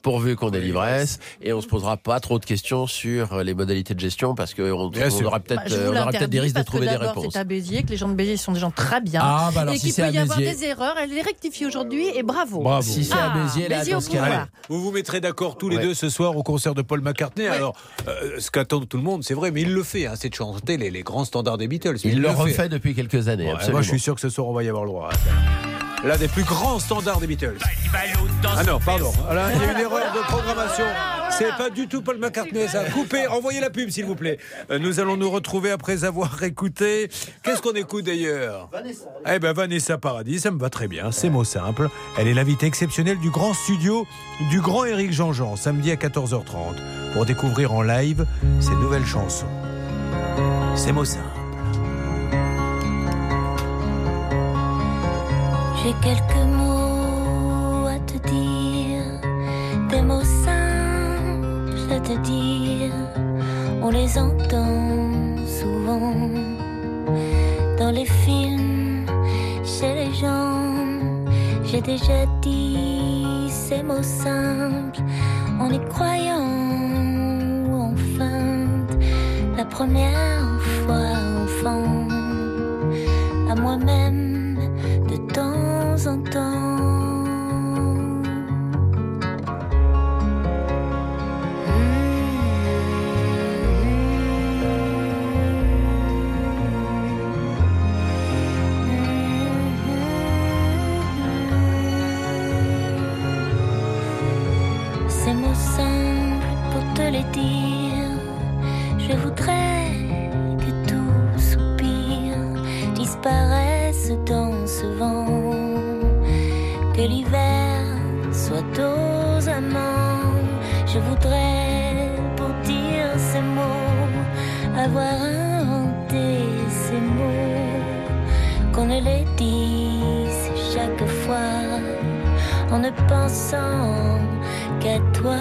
pourvu qu'on ait l'ivresse, et on se posera pas trop de questions sur les modalités de gestion parce qu'on on aura peut-être Bah, on aura peut-être des risques de trouver des réponses. C'est à Béziers que les gens de Béziers sont des gens très bien Ah, bah alors, et si qu'il c'est peut à y avoir Béziers- des erreurs. Elle les rectifie aujourd'hui et bravo. Bravo. Si c'est Ah, à Béziers, là, Béziers au dans ce cas-là. pouvoir. Vous vous mettrez d'accord tous les Ouais. deux ce soir au concert de Paul McCartney. Alors, euh, ce qu'attend tout le monde, c'est vrai, mais il le fait, hein, c'est de chanter les, les grands standards des Beatles. Il le fait. refait depuis quelques années, Ouais, absolument. moi, je suis sûr que ce soir, on va y avoir le droit. L'un des plus grands standards des Beatles. Ah non, pardon. Là, il y a une erreur de programmation. C'est pas du tout Paul McCartney, ça. Coupez, envoyez la pub, s'il vous plaît. Euh, Nous allons nous retrouver après avoir écouté. Qu'est-ce qu'on écoute d'ailleurs ? Vanessa. Eh ben, Vanessa Paradis, ça me va très bien. C'est mot simple. Elle est l'invitée exceptionnelle du grand studio du grand Éric Jean-Jean, samedi à quatorze heures trente, pour découvrir en live ses nouvelles chansons. C'est mot simple. J'ai quelques mots à te dire, des mots simples à te dire. On les entend souvent dans les films, chez les gens. J'ai déjà dit ces mots simples en y croyant ou en feinte. La première fois enfant, à moi-même de temps en temps. Ces mots simples pour te les dire, je voudrais que tout soupir disparaisse dans ce vent, que l'hiver soit aux amants. Je voudrais pour dire ces mots avoir inventé ces mots, qu'on ne les dise chaque fois en ne pensant qu'à toi.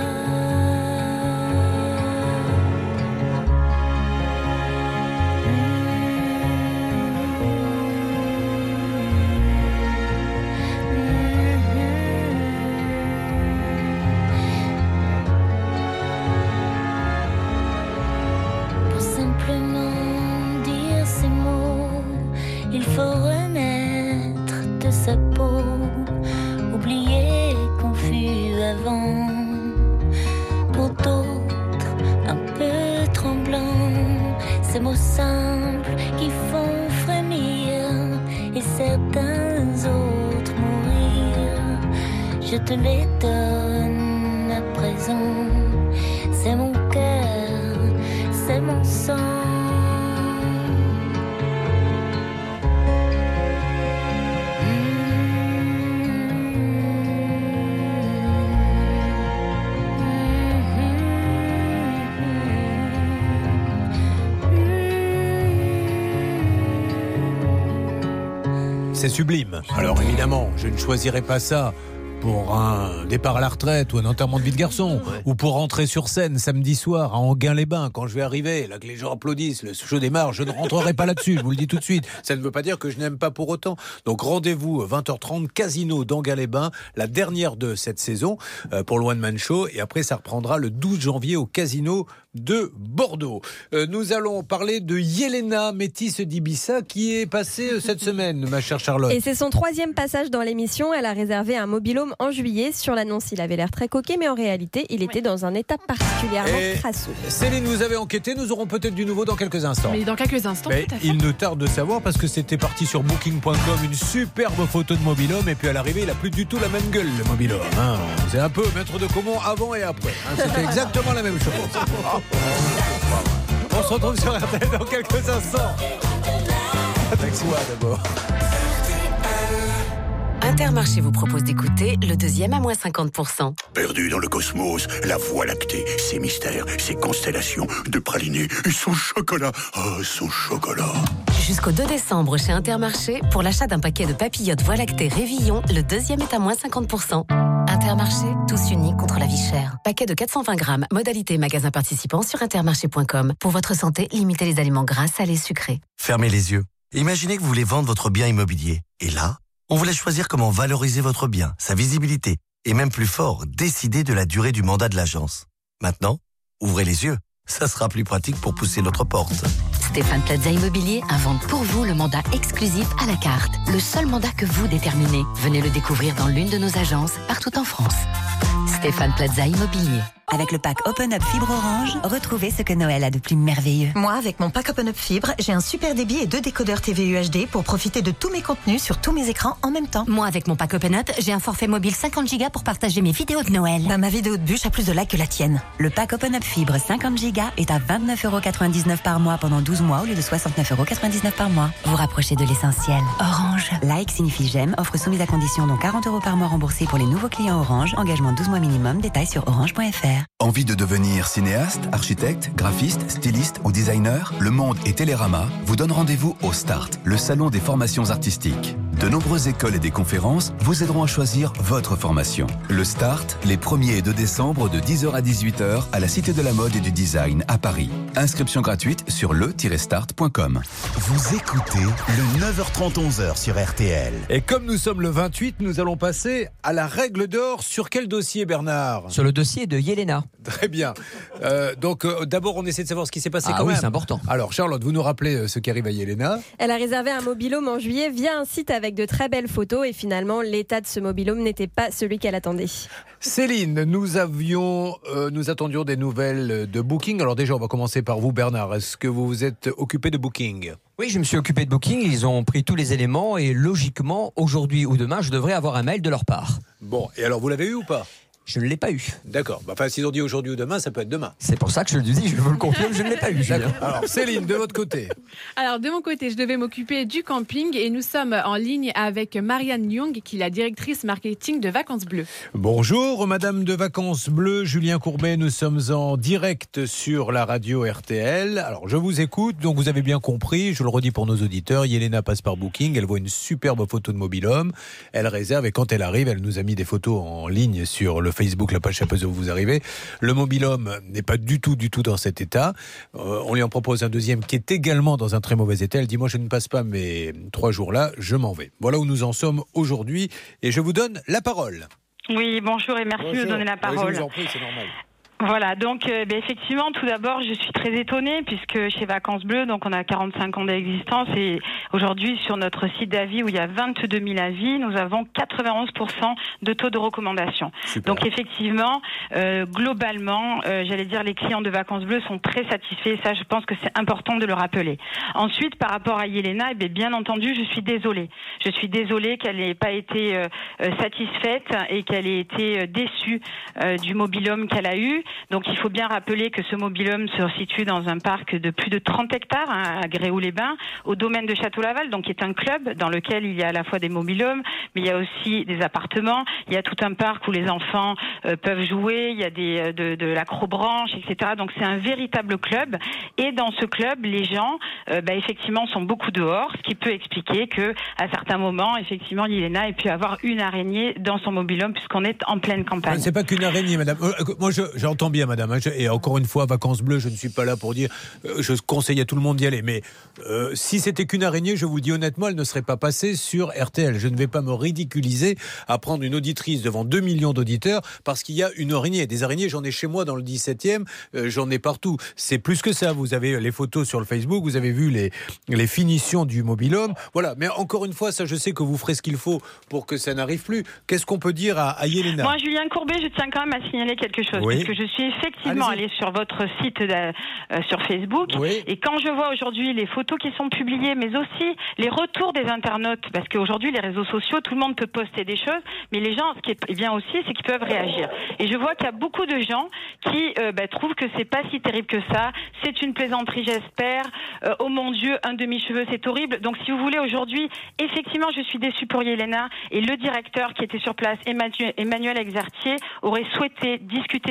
Pour simplement dire ces mots, il faut renaître de sa peau, oublier qu'on fut avant. Pour d'autres, un peu tremblants, ces mots simples qui font frémir et certains autres mourir. Je te les donne à présent, c'est mon cœur, c'est mon sang. C'est sublime. Alors évidemment, je ne choisirais pas ça pour un départ à la retraite ou un enterrement de vie de garçon, ouais. ou pour rentrer sur scène samedi soir à Enghien-les-Bains quand je vais arriver, là que les gens applaudissent, le show démarre, je ne rentrerai pas là-dessus, je vous le dis tout de suite. Ça ne veut pas dire que je n'aime pas pour autant. Donc rendez-vous vingt heures trente, Casino d'Enghien-les-Bains, la dernière de cette saison euh, pour le One Man Show, et après ça reprendra le douze janvier au Casino de Bordeaux. Euh, nous allons parler de Yelena, métisse d'Ibiza, qui est passée euh, cette semaine, ma chère Charlotte. Et c'est son troisième passage dans l'émission. Elle a réservé un mobil-home en juillet. Sur l'annonce, il avait l'air très coquet, mais en réalité, il était dans un état particulièrement Et crasseux. Céline, vous avez enquêté, nous aurons peut-être du nouveau dans quelques instants. Mais dans quelques instants, Mais tout à fait. il nous tarde de savoir parce que c'était parti sur booking point com, une superbe photo de mobil-home, et puis à l'arrivée, il n'a plus du tout la même gueule, le mobil-home. Hein. C'est un peu maître de Comont avant et après. Hein. C'était exactement la même chose. On se retrouve sur R T L dans quelques instants. Avec toi d'abord. Intermarché vous propose d'écouter le deuxième à moins cinquante pour cent. Perdu dans le cosmos, la Voie lactée, ses mystères, ses constellations de pralinés et son chocolat. Oh, son chocolat. Jusqu'au deux décembre chez Intermarché, pour l'achat d'un paquet de papillotes Voie lactée Révillon, le deuxième est à moins cinquante pour cent. Intermarché, tous unis contre la vie chère. Paquet de quatre cent vingt grammes, modalité magasin participant sur intermarché point com. Pour votre santé, limitez les aliments gras, salés, sucrés. Fermez les yeux. Imaginez que vous voulez vendre votre bien immobilier. Et là, on vous laisse choisir comment valoriser votre bien, sa visibilité, Et même plus fort, décider de la durée du mandat de l'agence. Maintenant, ouvrez les yeux. Ça sera plus pratique pour pousser notre porte. Stéphane Plaza Immobilier invente pour vous le mandat exclusif à la carte. Le seul mandat que vous déterminez. Venez le découvrir dans l'une de nos agences, partout en France. Stéphane Plaza Immobilier. Avec le pack Open Up Fibre Orange, retrouvez ce que Noël a de plus merveilleux. Moi, avec mon pack Open Up Fibre, j'ai un super débit et deux décodeurs T V U H D pour profiter de tous mes contenus sur tous mes écrans en même temps. Moi, avec mon pack Open Up, j'ai un forfait mobile cinquante gigas pour partager mes vidéos de Noël. Bah, ma vidéo de bûche a plus de likes que la tienne. Le pack Open Up Fibre cinquante gigas est à vingt-neuf euros quatre-vingt-dix-neuf par mois pendant douze mois au lieu de soixante-neuf euros quatre-vingt-dix-neuf par mois. Vous rapprochez de l'essentiel. Orange. Like signifie j'aime, offre soumise à condition dont quarante euros par mois remboursés pour les nouveaux clients Orange. Engagement douze mois minimum. Détails sur orange point f r. Envie de devenir cinéaste, architecte, graphiste, styliste ou designer? Le Monde et Télérama vous donnent rendez-vous au START, le salon des formations artistiques. De nombreuses écoles et des conférences vous aideront à choisir votre formation. Le START, les premiers et deux décembre de dix heures à dix-huit heures à la Cité de la Mode et du Design à Paris. Inscription gratuite sur le tiret start point com. Vous écoutez le neuf heures trente onze heures sur R T L. Et comme nous sommes le vingt-huit, nous allons passer à la règle d'or. Sur quel dossier, Bernard? Sur le dossier de Yelena. Très bien. Euh, donc euh, d'abord, on essaie de savoir ce qui s'est passé ah quand oui, même. c'est important. Alors Charlotte, vous nous rappelez euh, ce qui arrive à Yelena? Elle a réservé un mobil-home en juillet via un site avec de très belles photos et finalement l'état de ce mobil-home n'était pas celui qu'elle attendait. Céline, nous avions, euh, nous attendions des nouvelles de Booking. Alors déjà, on va commencer par vous, Bernard. Est-ce que vous vous êtes occupé de Booking? Oui, je me suis occupé de Booking. Ils ont pris tous les éléments et logiquement, aujourd'hui ou demain, je devrais avoir un mail de leur part. Bon, et alors vous l'avez eu ou pas? Je ne l'ai pas eu. D'accord. Enfin, s'ils ont dit aujourd'hui ou demain, ça peut être demain. C'est pour ça que je le dis, je vous le confirme, je ne l'ai pas eu. D'accord. Alors, Céline, de votre côté. Alors, de mon côté, je devais m'occuper du camping et nous sommes en ligne avec Marianne Young, qui est la directrice marketing de Vacances Bleues. Bonjour, Madame de Vacances Bleues, Julien Courbet. Nous sommes en direct sur la radio R T L. Alors, je vous écoute. Donc, vous avez bien compris, je le redis pour nos auditeurs, Yelena passe par Booking. Elle voit une superbe photo de mobil-home. Elle réserve et quand elle arrive, elle nous a mis des photos en ligne sur le Facebook, la page Chapezo où vous arrivez. Le mobil-home n'est pas du tout, du tout dans cet état. Euh, on lui en propose un deuxième qui est également dans un très mauvais état. Elle dit, moi je ne passe pas mes trois jours là, je m'en vais. Voilà où nous en sommes aujourd'hui et je vous donne la parole. Oui, bonjour et merci bonjour. de me donner la parole. Oui, je vous en prie, c'est normal. Voilà, donc euh, ben, effectivement, tout d'abord, je suis très étonnée puisque chez Vacances Bleues, donc on a quarante-cinq ans d'existence et aujourd'hui sur notre site d'avis où il y a vingt-deux mille avis, nous avons quatre-vingt-onze pour cent de taux de recommandation. Super. Donc effectivement, euh, globalement, euh, j'allais dire les clients de Vacances Bleues sont très satisfaits. Ça, je pense que c'est important de le rappeler. Ensuite, par rapport à Yelena, eh bien, bien entendu, je suis désolée. Je suis désolée qu'elle n'ait pas été euh, satisfaite et qu'elle ait été déçue euh, du mobil-home qu'elle a eu. Donc il faut bien rappeler que ce mobil-home se situe dans un parc de plus de trente hectares hein, à Gréoux-les-Bains, au domaine de Château-Laval, donc qui est un club dans lequel il y a à la fois des mobil-homes, mais il y a aussi des appartements, il y a tout un parc où les enfants euh, peuvent jouer, il y a des, de, de l'acrobranche, et cetera. Donc c'est un véritable club et dans ce club, les gens euh, bah, effectivement sont beaucoup dehors, ce qui peut expliquer que à certains moments, effectivement, Yelena ait pu avoir une araignée dans son mobil-home puisqu'on est en pleine campagne. C'est pas qu'une araignée, madame. Euh, moi, je, j'entends bien, madame. Et encore une fois, Vacances Bleues, je ne suis pas là pour dire, euh, je conseille à tout le monde d'y aller. Mais euh, si c'était qu'une araignée, je vous dis honnêtement, elle ne serait pas passée sur R T L. Je ne vais pas me ridiculiser à prendre une auditrice devant deux millions d'auditeurs parce qu'il y a une araignée. Des araignées, j'en ai chez moi dans le dix-septième, euh, j'en ai partout. C'est plus que ça. Vous avez les photos sur le Facebook, vous avez vu les, les finitions du mobil-home. Voilà. Mais encore une fois, ça, je sais que vous ferez ce qu'il faut pour que ça n'arrive plus. Qu'est-ce qu'on peut dire à, à Yelena ? Moi, Julien Courbet, je tiens quand même à signaler quelque chose. Oui. Parce que je suis effectivement allée sur votre site de, euh, sur Facebook. Oui. Et quand je vois aujourd'hui les photos qui sont publiées, mais aussi les retours des internautes, parce qu'aujourd'hui, les réseaux sociaux, tout le monde peut poster des choses, mais les gens, ce qui est bien aussi, c'est qu'ils peuvent réagir. Et je vois qu'il y a beaucoup de gens qui euh, bah, trouvent que c'est pas si terrible que ça. C'est une plaisanterie, j'espère. Euh, oh mon Dieu, un demi-cheveu, c'est horrible. Donc, si vous voulez, aujourd'hui, effectivement, je suis déçue pour Yelena. Et le directeur qui était sur place, Emmanuel, Emmanuel Exertier, aurait souhaité discuter directement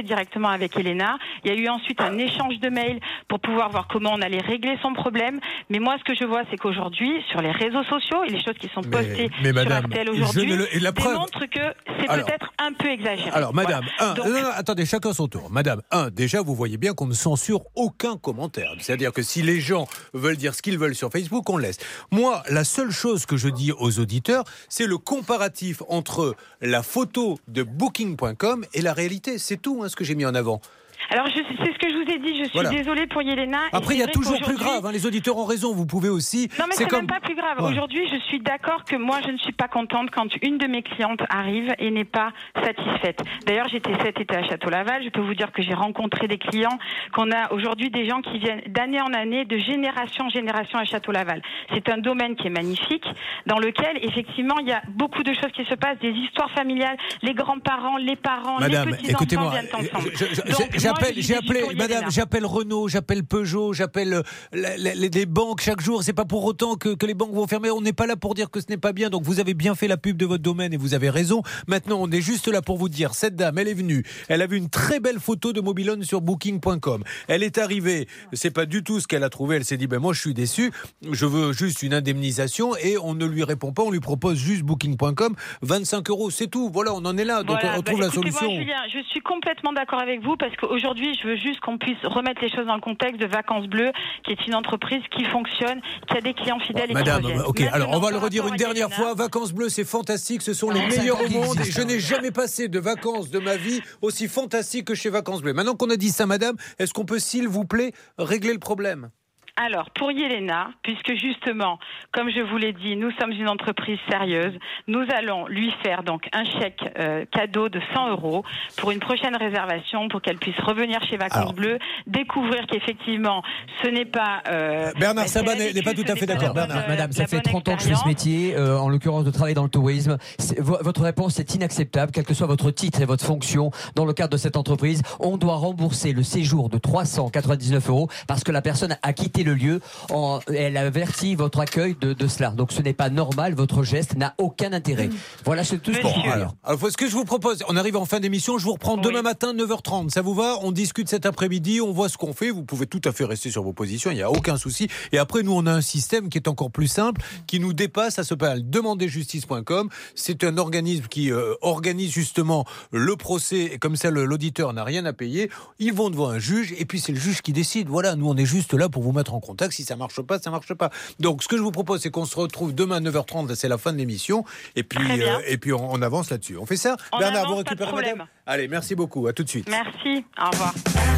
directement avec Elena. Il y a eu ensuite un échange de mails pour pouvoir voir comment on allait régler son problème. Mais moi, ce que je vois, c'est qu'aujourd'hui, sur les réseaux sociaux et les choses qui sont postées mais, mais sur madame, R T L aujourd'hui, je ne le- et la preuve- démontrent que c'est Alors- peut-être un peu exagéré. Alors, madame, Voilà. un, Donc- non, non, attendez, chacun son tour. Madame, un, déjà, vous voyez bien qu'on ne censure aucun commentaire. C'est-à-dire que si les gens veulent dire ce qu'ils veulent sur Facebook, on laisse. Moi, la seule chose que je dis aux auditeurs, c'est le comparatif entre la photo de booking point com et la réalité. C'est tout, hein, ce que j'ai mis en avant. Alors, je- c'est ce que je vous ai dit. Je suis Voilà. désolée pour Yelena. Et Après, c'est il y a vrai toujours plus qu'aujourd'hui- grave. hein, les auditeurs ont raison. Vous pouvez aussi. Non, mais c'est comme... même pas plus grave. Ouais. Aujourd'hui, je suis d'accord que moi, je ne suis pas contente quand une de mes clientes arrive et n'est pas satisfaite. D'ailleurs, j'étais cet été à Château-Laval. Je peux vous dire que j'ai rencontré des clients, qu'on a aujourd'hui des gens qui viennent d'année en année, de génération en génération à Château-Laval. C'est un domaine qui est magnifique, dans lequel, effectivement, il y a beaucoup de choses qui se passent, des histoires familiales, les grands-parents, les parents, Madame, les petits-enfants écoutez-moi, viennent ensemble. je- je- Donc, moi, j'appelle, je j'ai suis appelé, pour Yelena. madame, j'appelle Renault, j'appelle Peugeot, j'appelle euh, la- la- les, les banques chaque jour. C'est pas pour autant que, que les banques vont fermer. On n'est pas là pour dire que ce n'est pas bien. Donc vous avez bien fait la pub de votre domaine et vous avez raison. Maintenant, on est juste là pour vous dire, cette dame, elle est venue, elle a vu une très belle photo de Mobilone sur booking point com. Elle est arrivée, c'est pas du tout ce qu'elle a trouvé. Elle s'est dit, ben moi je suis déçu, je veux juste une indemnisation et on ne lui répond pas. On lui propose juste booking point com, vingt-cinq euros, c'est tout. Voilà, on en est là. Donc Voilà, on trouve bah, la écoutez-moi, solution. Julien, je suis complètement d'accord avec vous parce qu'aujourd'hui, je veux juste qu'on puisse remettre les choses dans le contexte de Vacances Bleues, qui est une entreprise qui fonctionne, qui a des clients fidèles et Madame, qui reviennent. ok, Maintenant, alors on va le par redire rapport une à dernière Yelena, fois. Vacances Bleues, c'est fantastique, ce sont les Ah, meilleurs ça au monde. Et existe, je n'ai jamais passé de vacances de ma vie aussi fantastiques que chez Vacances Bleues. Maintenant qu'on a dit ça, madame, est-ce qu'on peut, s'il vous plaît, régler le problème ? Alors, pour Yelena, puisque justement, comme je vous l'ai dit, nous sommes une entreprise sérieuse, nous allons lui faire donc un chèque euh, cadeau de cent euros pour une prochaine réservation, pour qu'elle puisse revenir chez Vacances Alors. Bleues, découvrir qu'effectivement, ce n'est pas... euh, Bernard bah, Saban c'est la n'est pas vécu, tout à ce fait n'est pas d'accord. la bonne, Bernard. euh, Madame, ça la fait bonne trente ans que je fais ce expérience. métier, euh, en l'occurrence de travailler dans le tourisme. C'est- vo- votre réponse est inacceptable, quel que soit votre titre et votre fonction dans le cadre de cette entreprise. On doit rembourser le séjour de trois cent quatre-vingt-dix-neuf euros parce que la personne a quitté le lieu. En, elle avertit votre accueil de, de cela. Donc ce n'est pas normal, votre geste n'a aucun intérêt. Voilà, c'est tout ce Bon, que je alors, alors, ce que je vous propose, on arrive en fin d'émission, je vous reprends demain matin neuf heures trente. Ça vous va ? On discute cet après-midi, on voit ce qu'on fait. Vous pouvez tout à fait rester sur vos positions, il n'y a aucun souci. Et après, nous, on a un système qui est encore plus simple, qui nous dépasse. Ça s'appelle demandez justice point com. C'est un organisme qui euh, organise justement le procès. Et comme ça, le- l'auditeur n'a rien à payer. Ils vont devant un juge et puis c'est le juge qui décide. Voilà, nous, on est juste là pour vous mettre en contact. Si ça marche pas, ça marche pas. Donc, ce que je vous propose, c'est qu'on se retrouve demain à neuf heures trente. C'est la fin de l'émission. Et puis, Très bien. euh, et puis on, on avance là-dessus. On fait ça ? On Bernard, avance, vous pas de récupérez problème. madame ? Allez, merci beaucoup. À tout de suite. Merci, au revoir.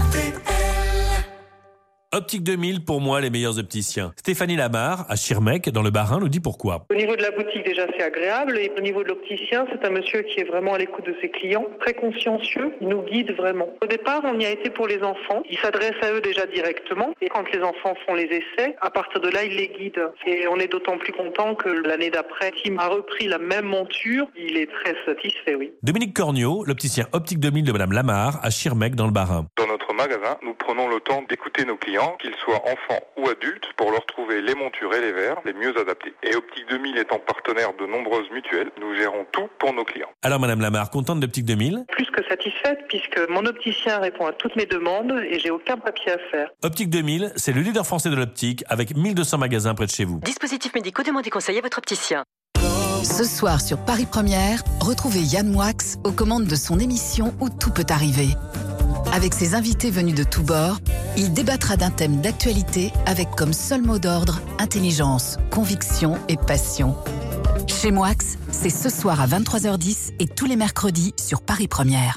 Optique deux mille, pour moi, les meilleurs opticiens. Stéphanie Lamar, à Schirmeck, dans le Bas-Rhin, nous dit pourquoi. Au niveau de la boutique, déjà, c'est agréable. Et au niveau de l'opticien, c'est un monsieur qui est vraiment à l'écoute de ses clients, très consciencieux. Il nous guide vraiment. Au départ, on y a été pour les enfants. Il s'adresse à eux déjà directement. Et quand les enfants font les essais, à partir de là, il les guide. Et on est d'autant plus content que l'année d'après, Tim a repris la même monture. Il est très satisfait, oui. Dominique Cornio, l'opticien Optique deux mille de Madame Lamar, à Schirmeck, dans le Bas-Rhin. Dans notre magasin, nous prenons le temps d'écouter nos clients, qu'ils soient enfants ou adultes, pour leur trouver les montures et les verres les mieux adaptés. Et Optique deux mille étant partenaire de nombreuses mutuelles, nous gérons tout pour nos clients. Alors Madame Lamar, contente d'Optique deux mille ? Plus que satisfaite, puisque mon opticien répond à toutes mes demandes et j'ai aucun papier à faire. Optique deux mille, c'est le leader français de l'optique, avec mille deux cents magasins près de chez vous. Dispositifs médicaux, demandez conseil à votre opticien. Ce soir sur Paris Première, retrouvez Yann Moix aux commandes de son émission Où tout peut arriver. Avec ses invités venus de tous bords, il débattra d'un thème d'actualité avec comme seul mot d'ordre intelligence, conviction et passion. Chez Moix, c'est ce soir à vingt-trois heures dix et tous les mercredis sur Paris Première.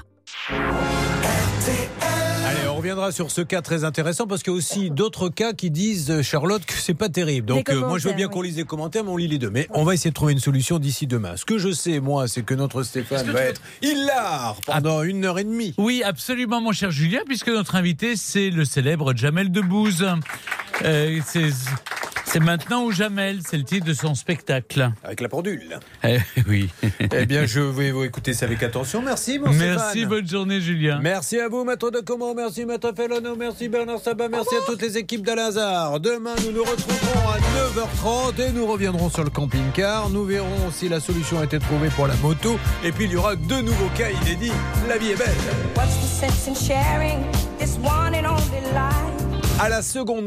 Allez, on reviendra sur ce cas très intéressant parce qu'il y a aussi d'autres cas qui disent, Charlotte, que c'est pas terrible. Donc, euh, moi, je veux bien qu'on lise les commentaires, mais on lit les deux. Mais on va essayer de trouver une solution d'ici demain. Ce que je sais, moi, c'est que notre Stéphane que va tu- être hilar pendant une heure et demie. Oui, absolument, mon cher Julien, puisque notre invité, c'est le célèbre Jamel Debbouze. Euh, c'est... C'est maintenant ou jamais, c'est le titre de son spectacle. Avec la pendule. Eh, oui. Eh bien, je vais vous écouter ça avec attention. Merci, mon Merci, Stéphane. bonne journée, Julien. Merci à vous, maître de comment, merci, maître Fellono, merci Bernard Sabat, merci à toutes les équipes d'Al-Azhar. Demain, nous nous retrouverons à neuf heures trente et nous reviendrons sur le camping-car. Nous verrons si la solution a été trouvée pour la moto. Et puis, il y aura deux nouveaux cas inédits. La vie est belle. À la seconde.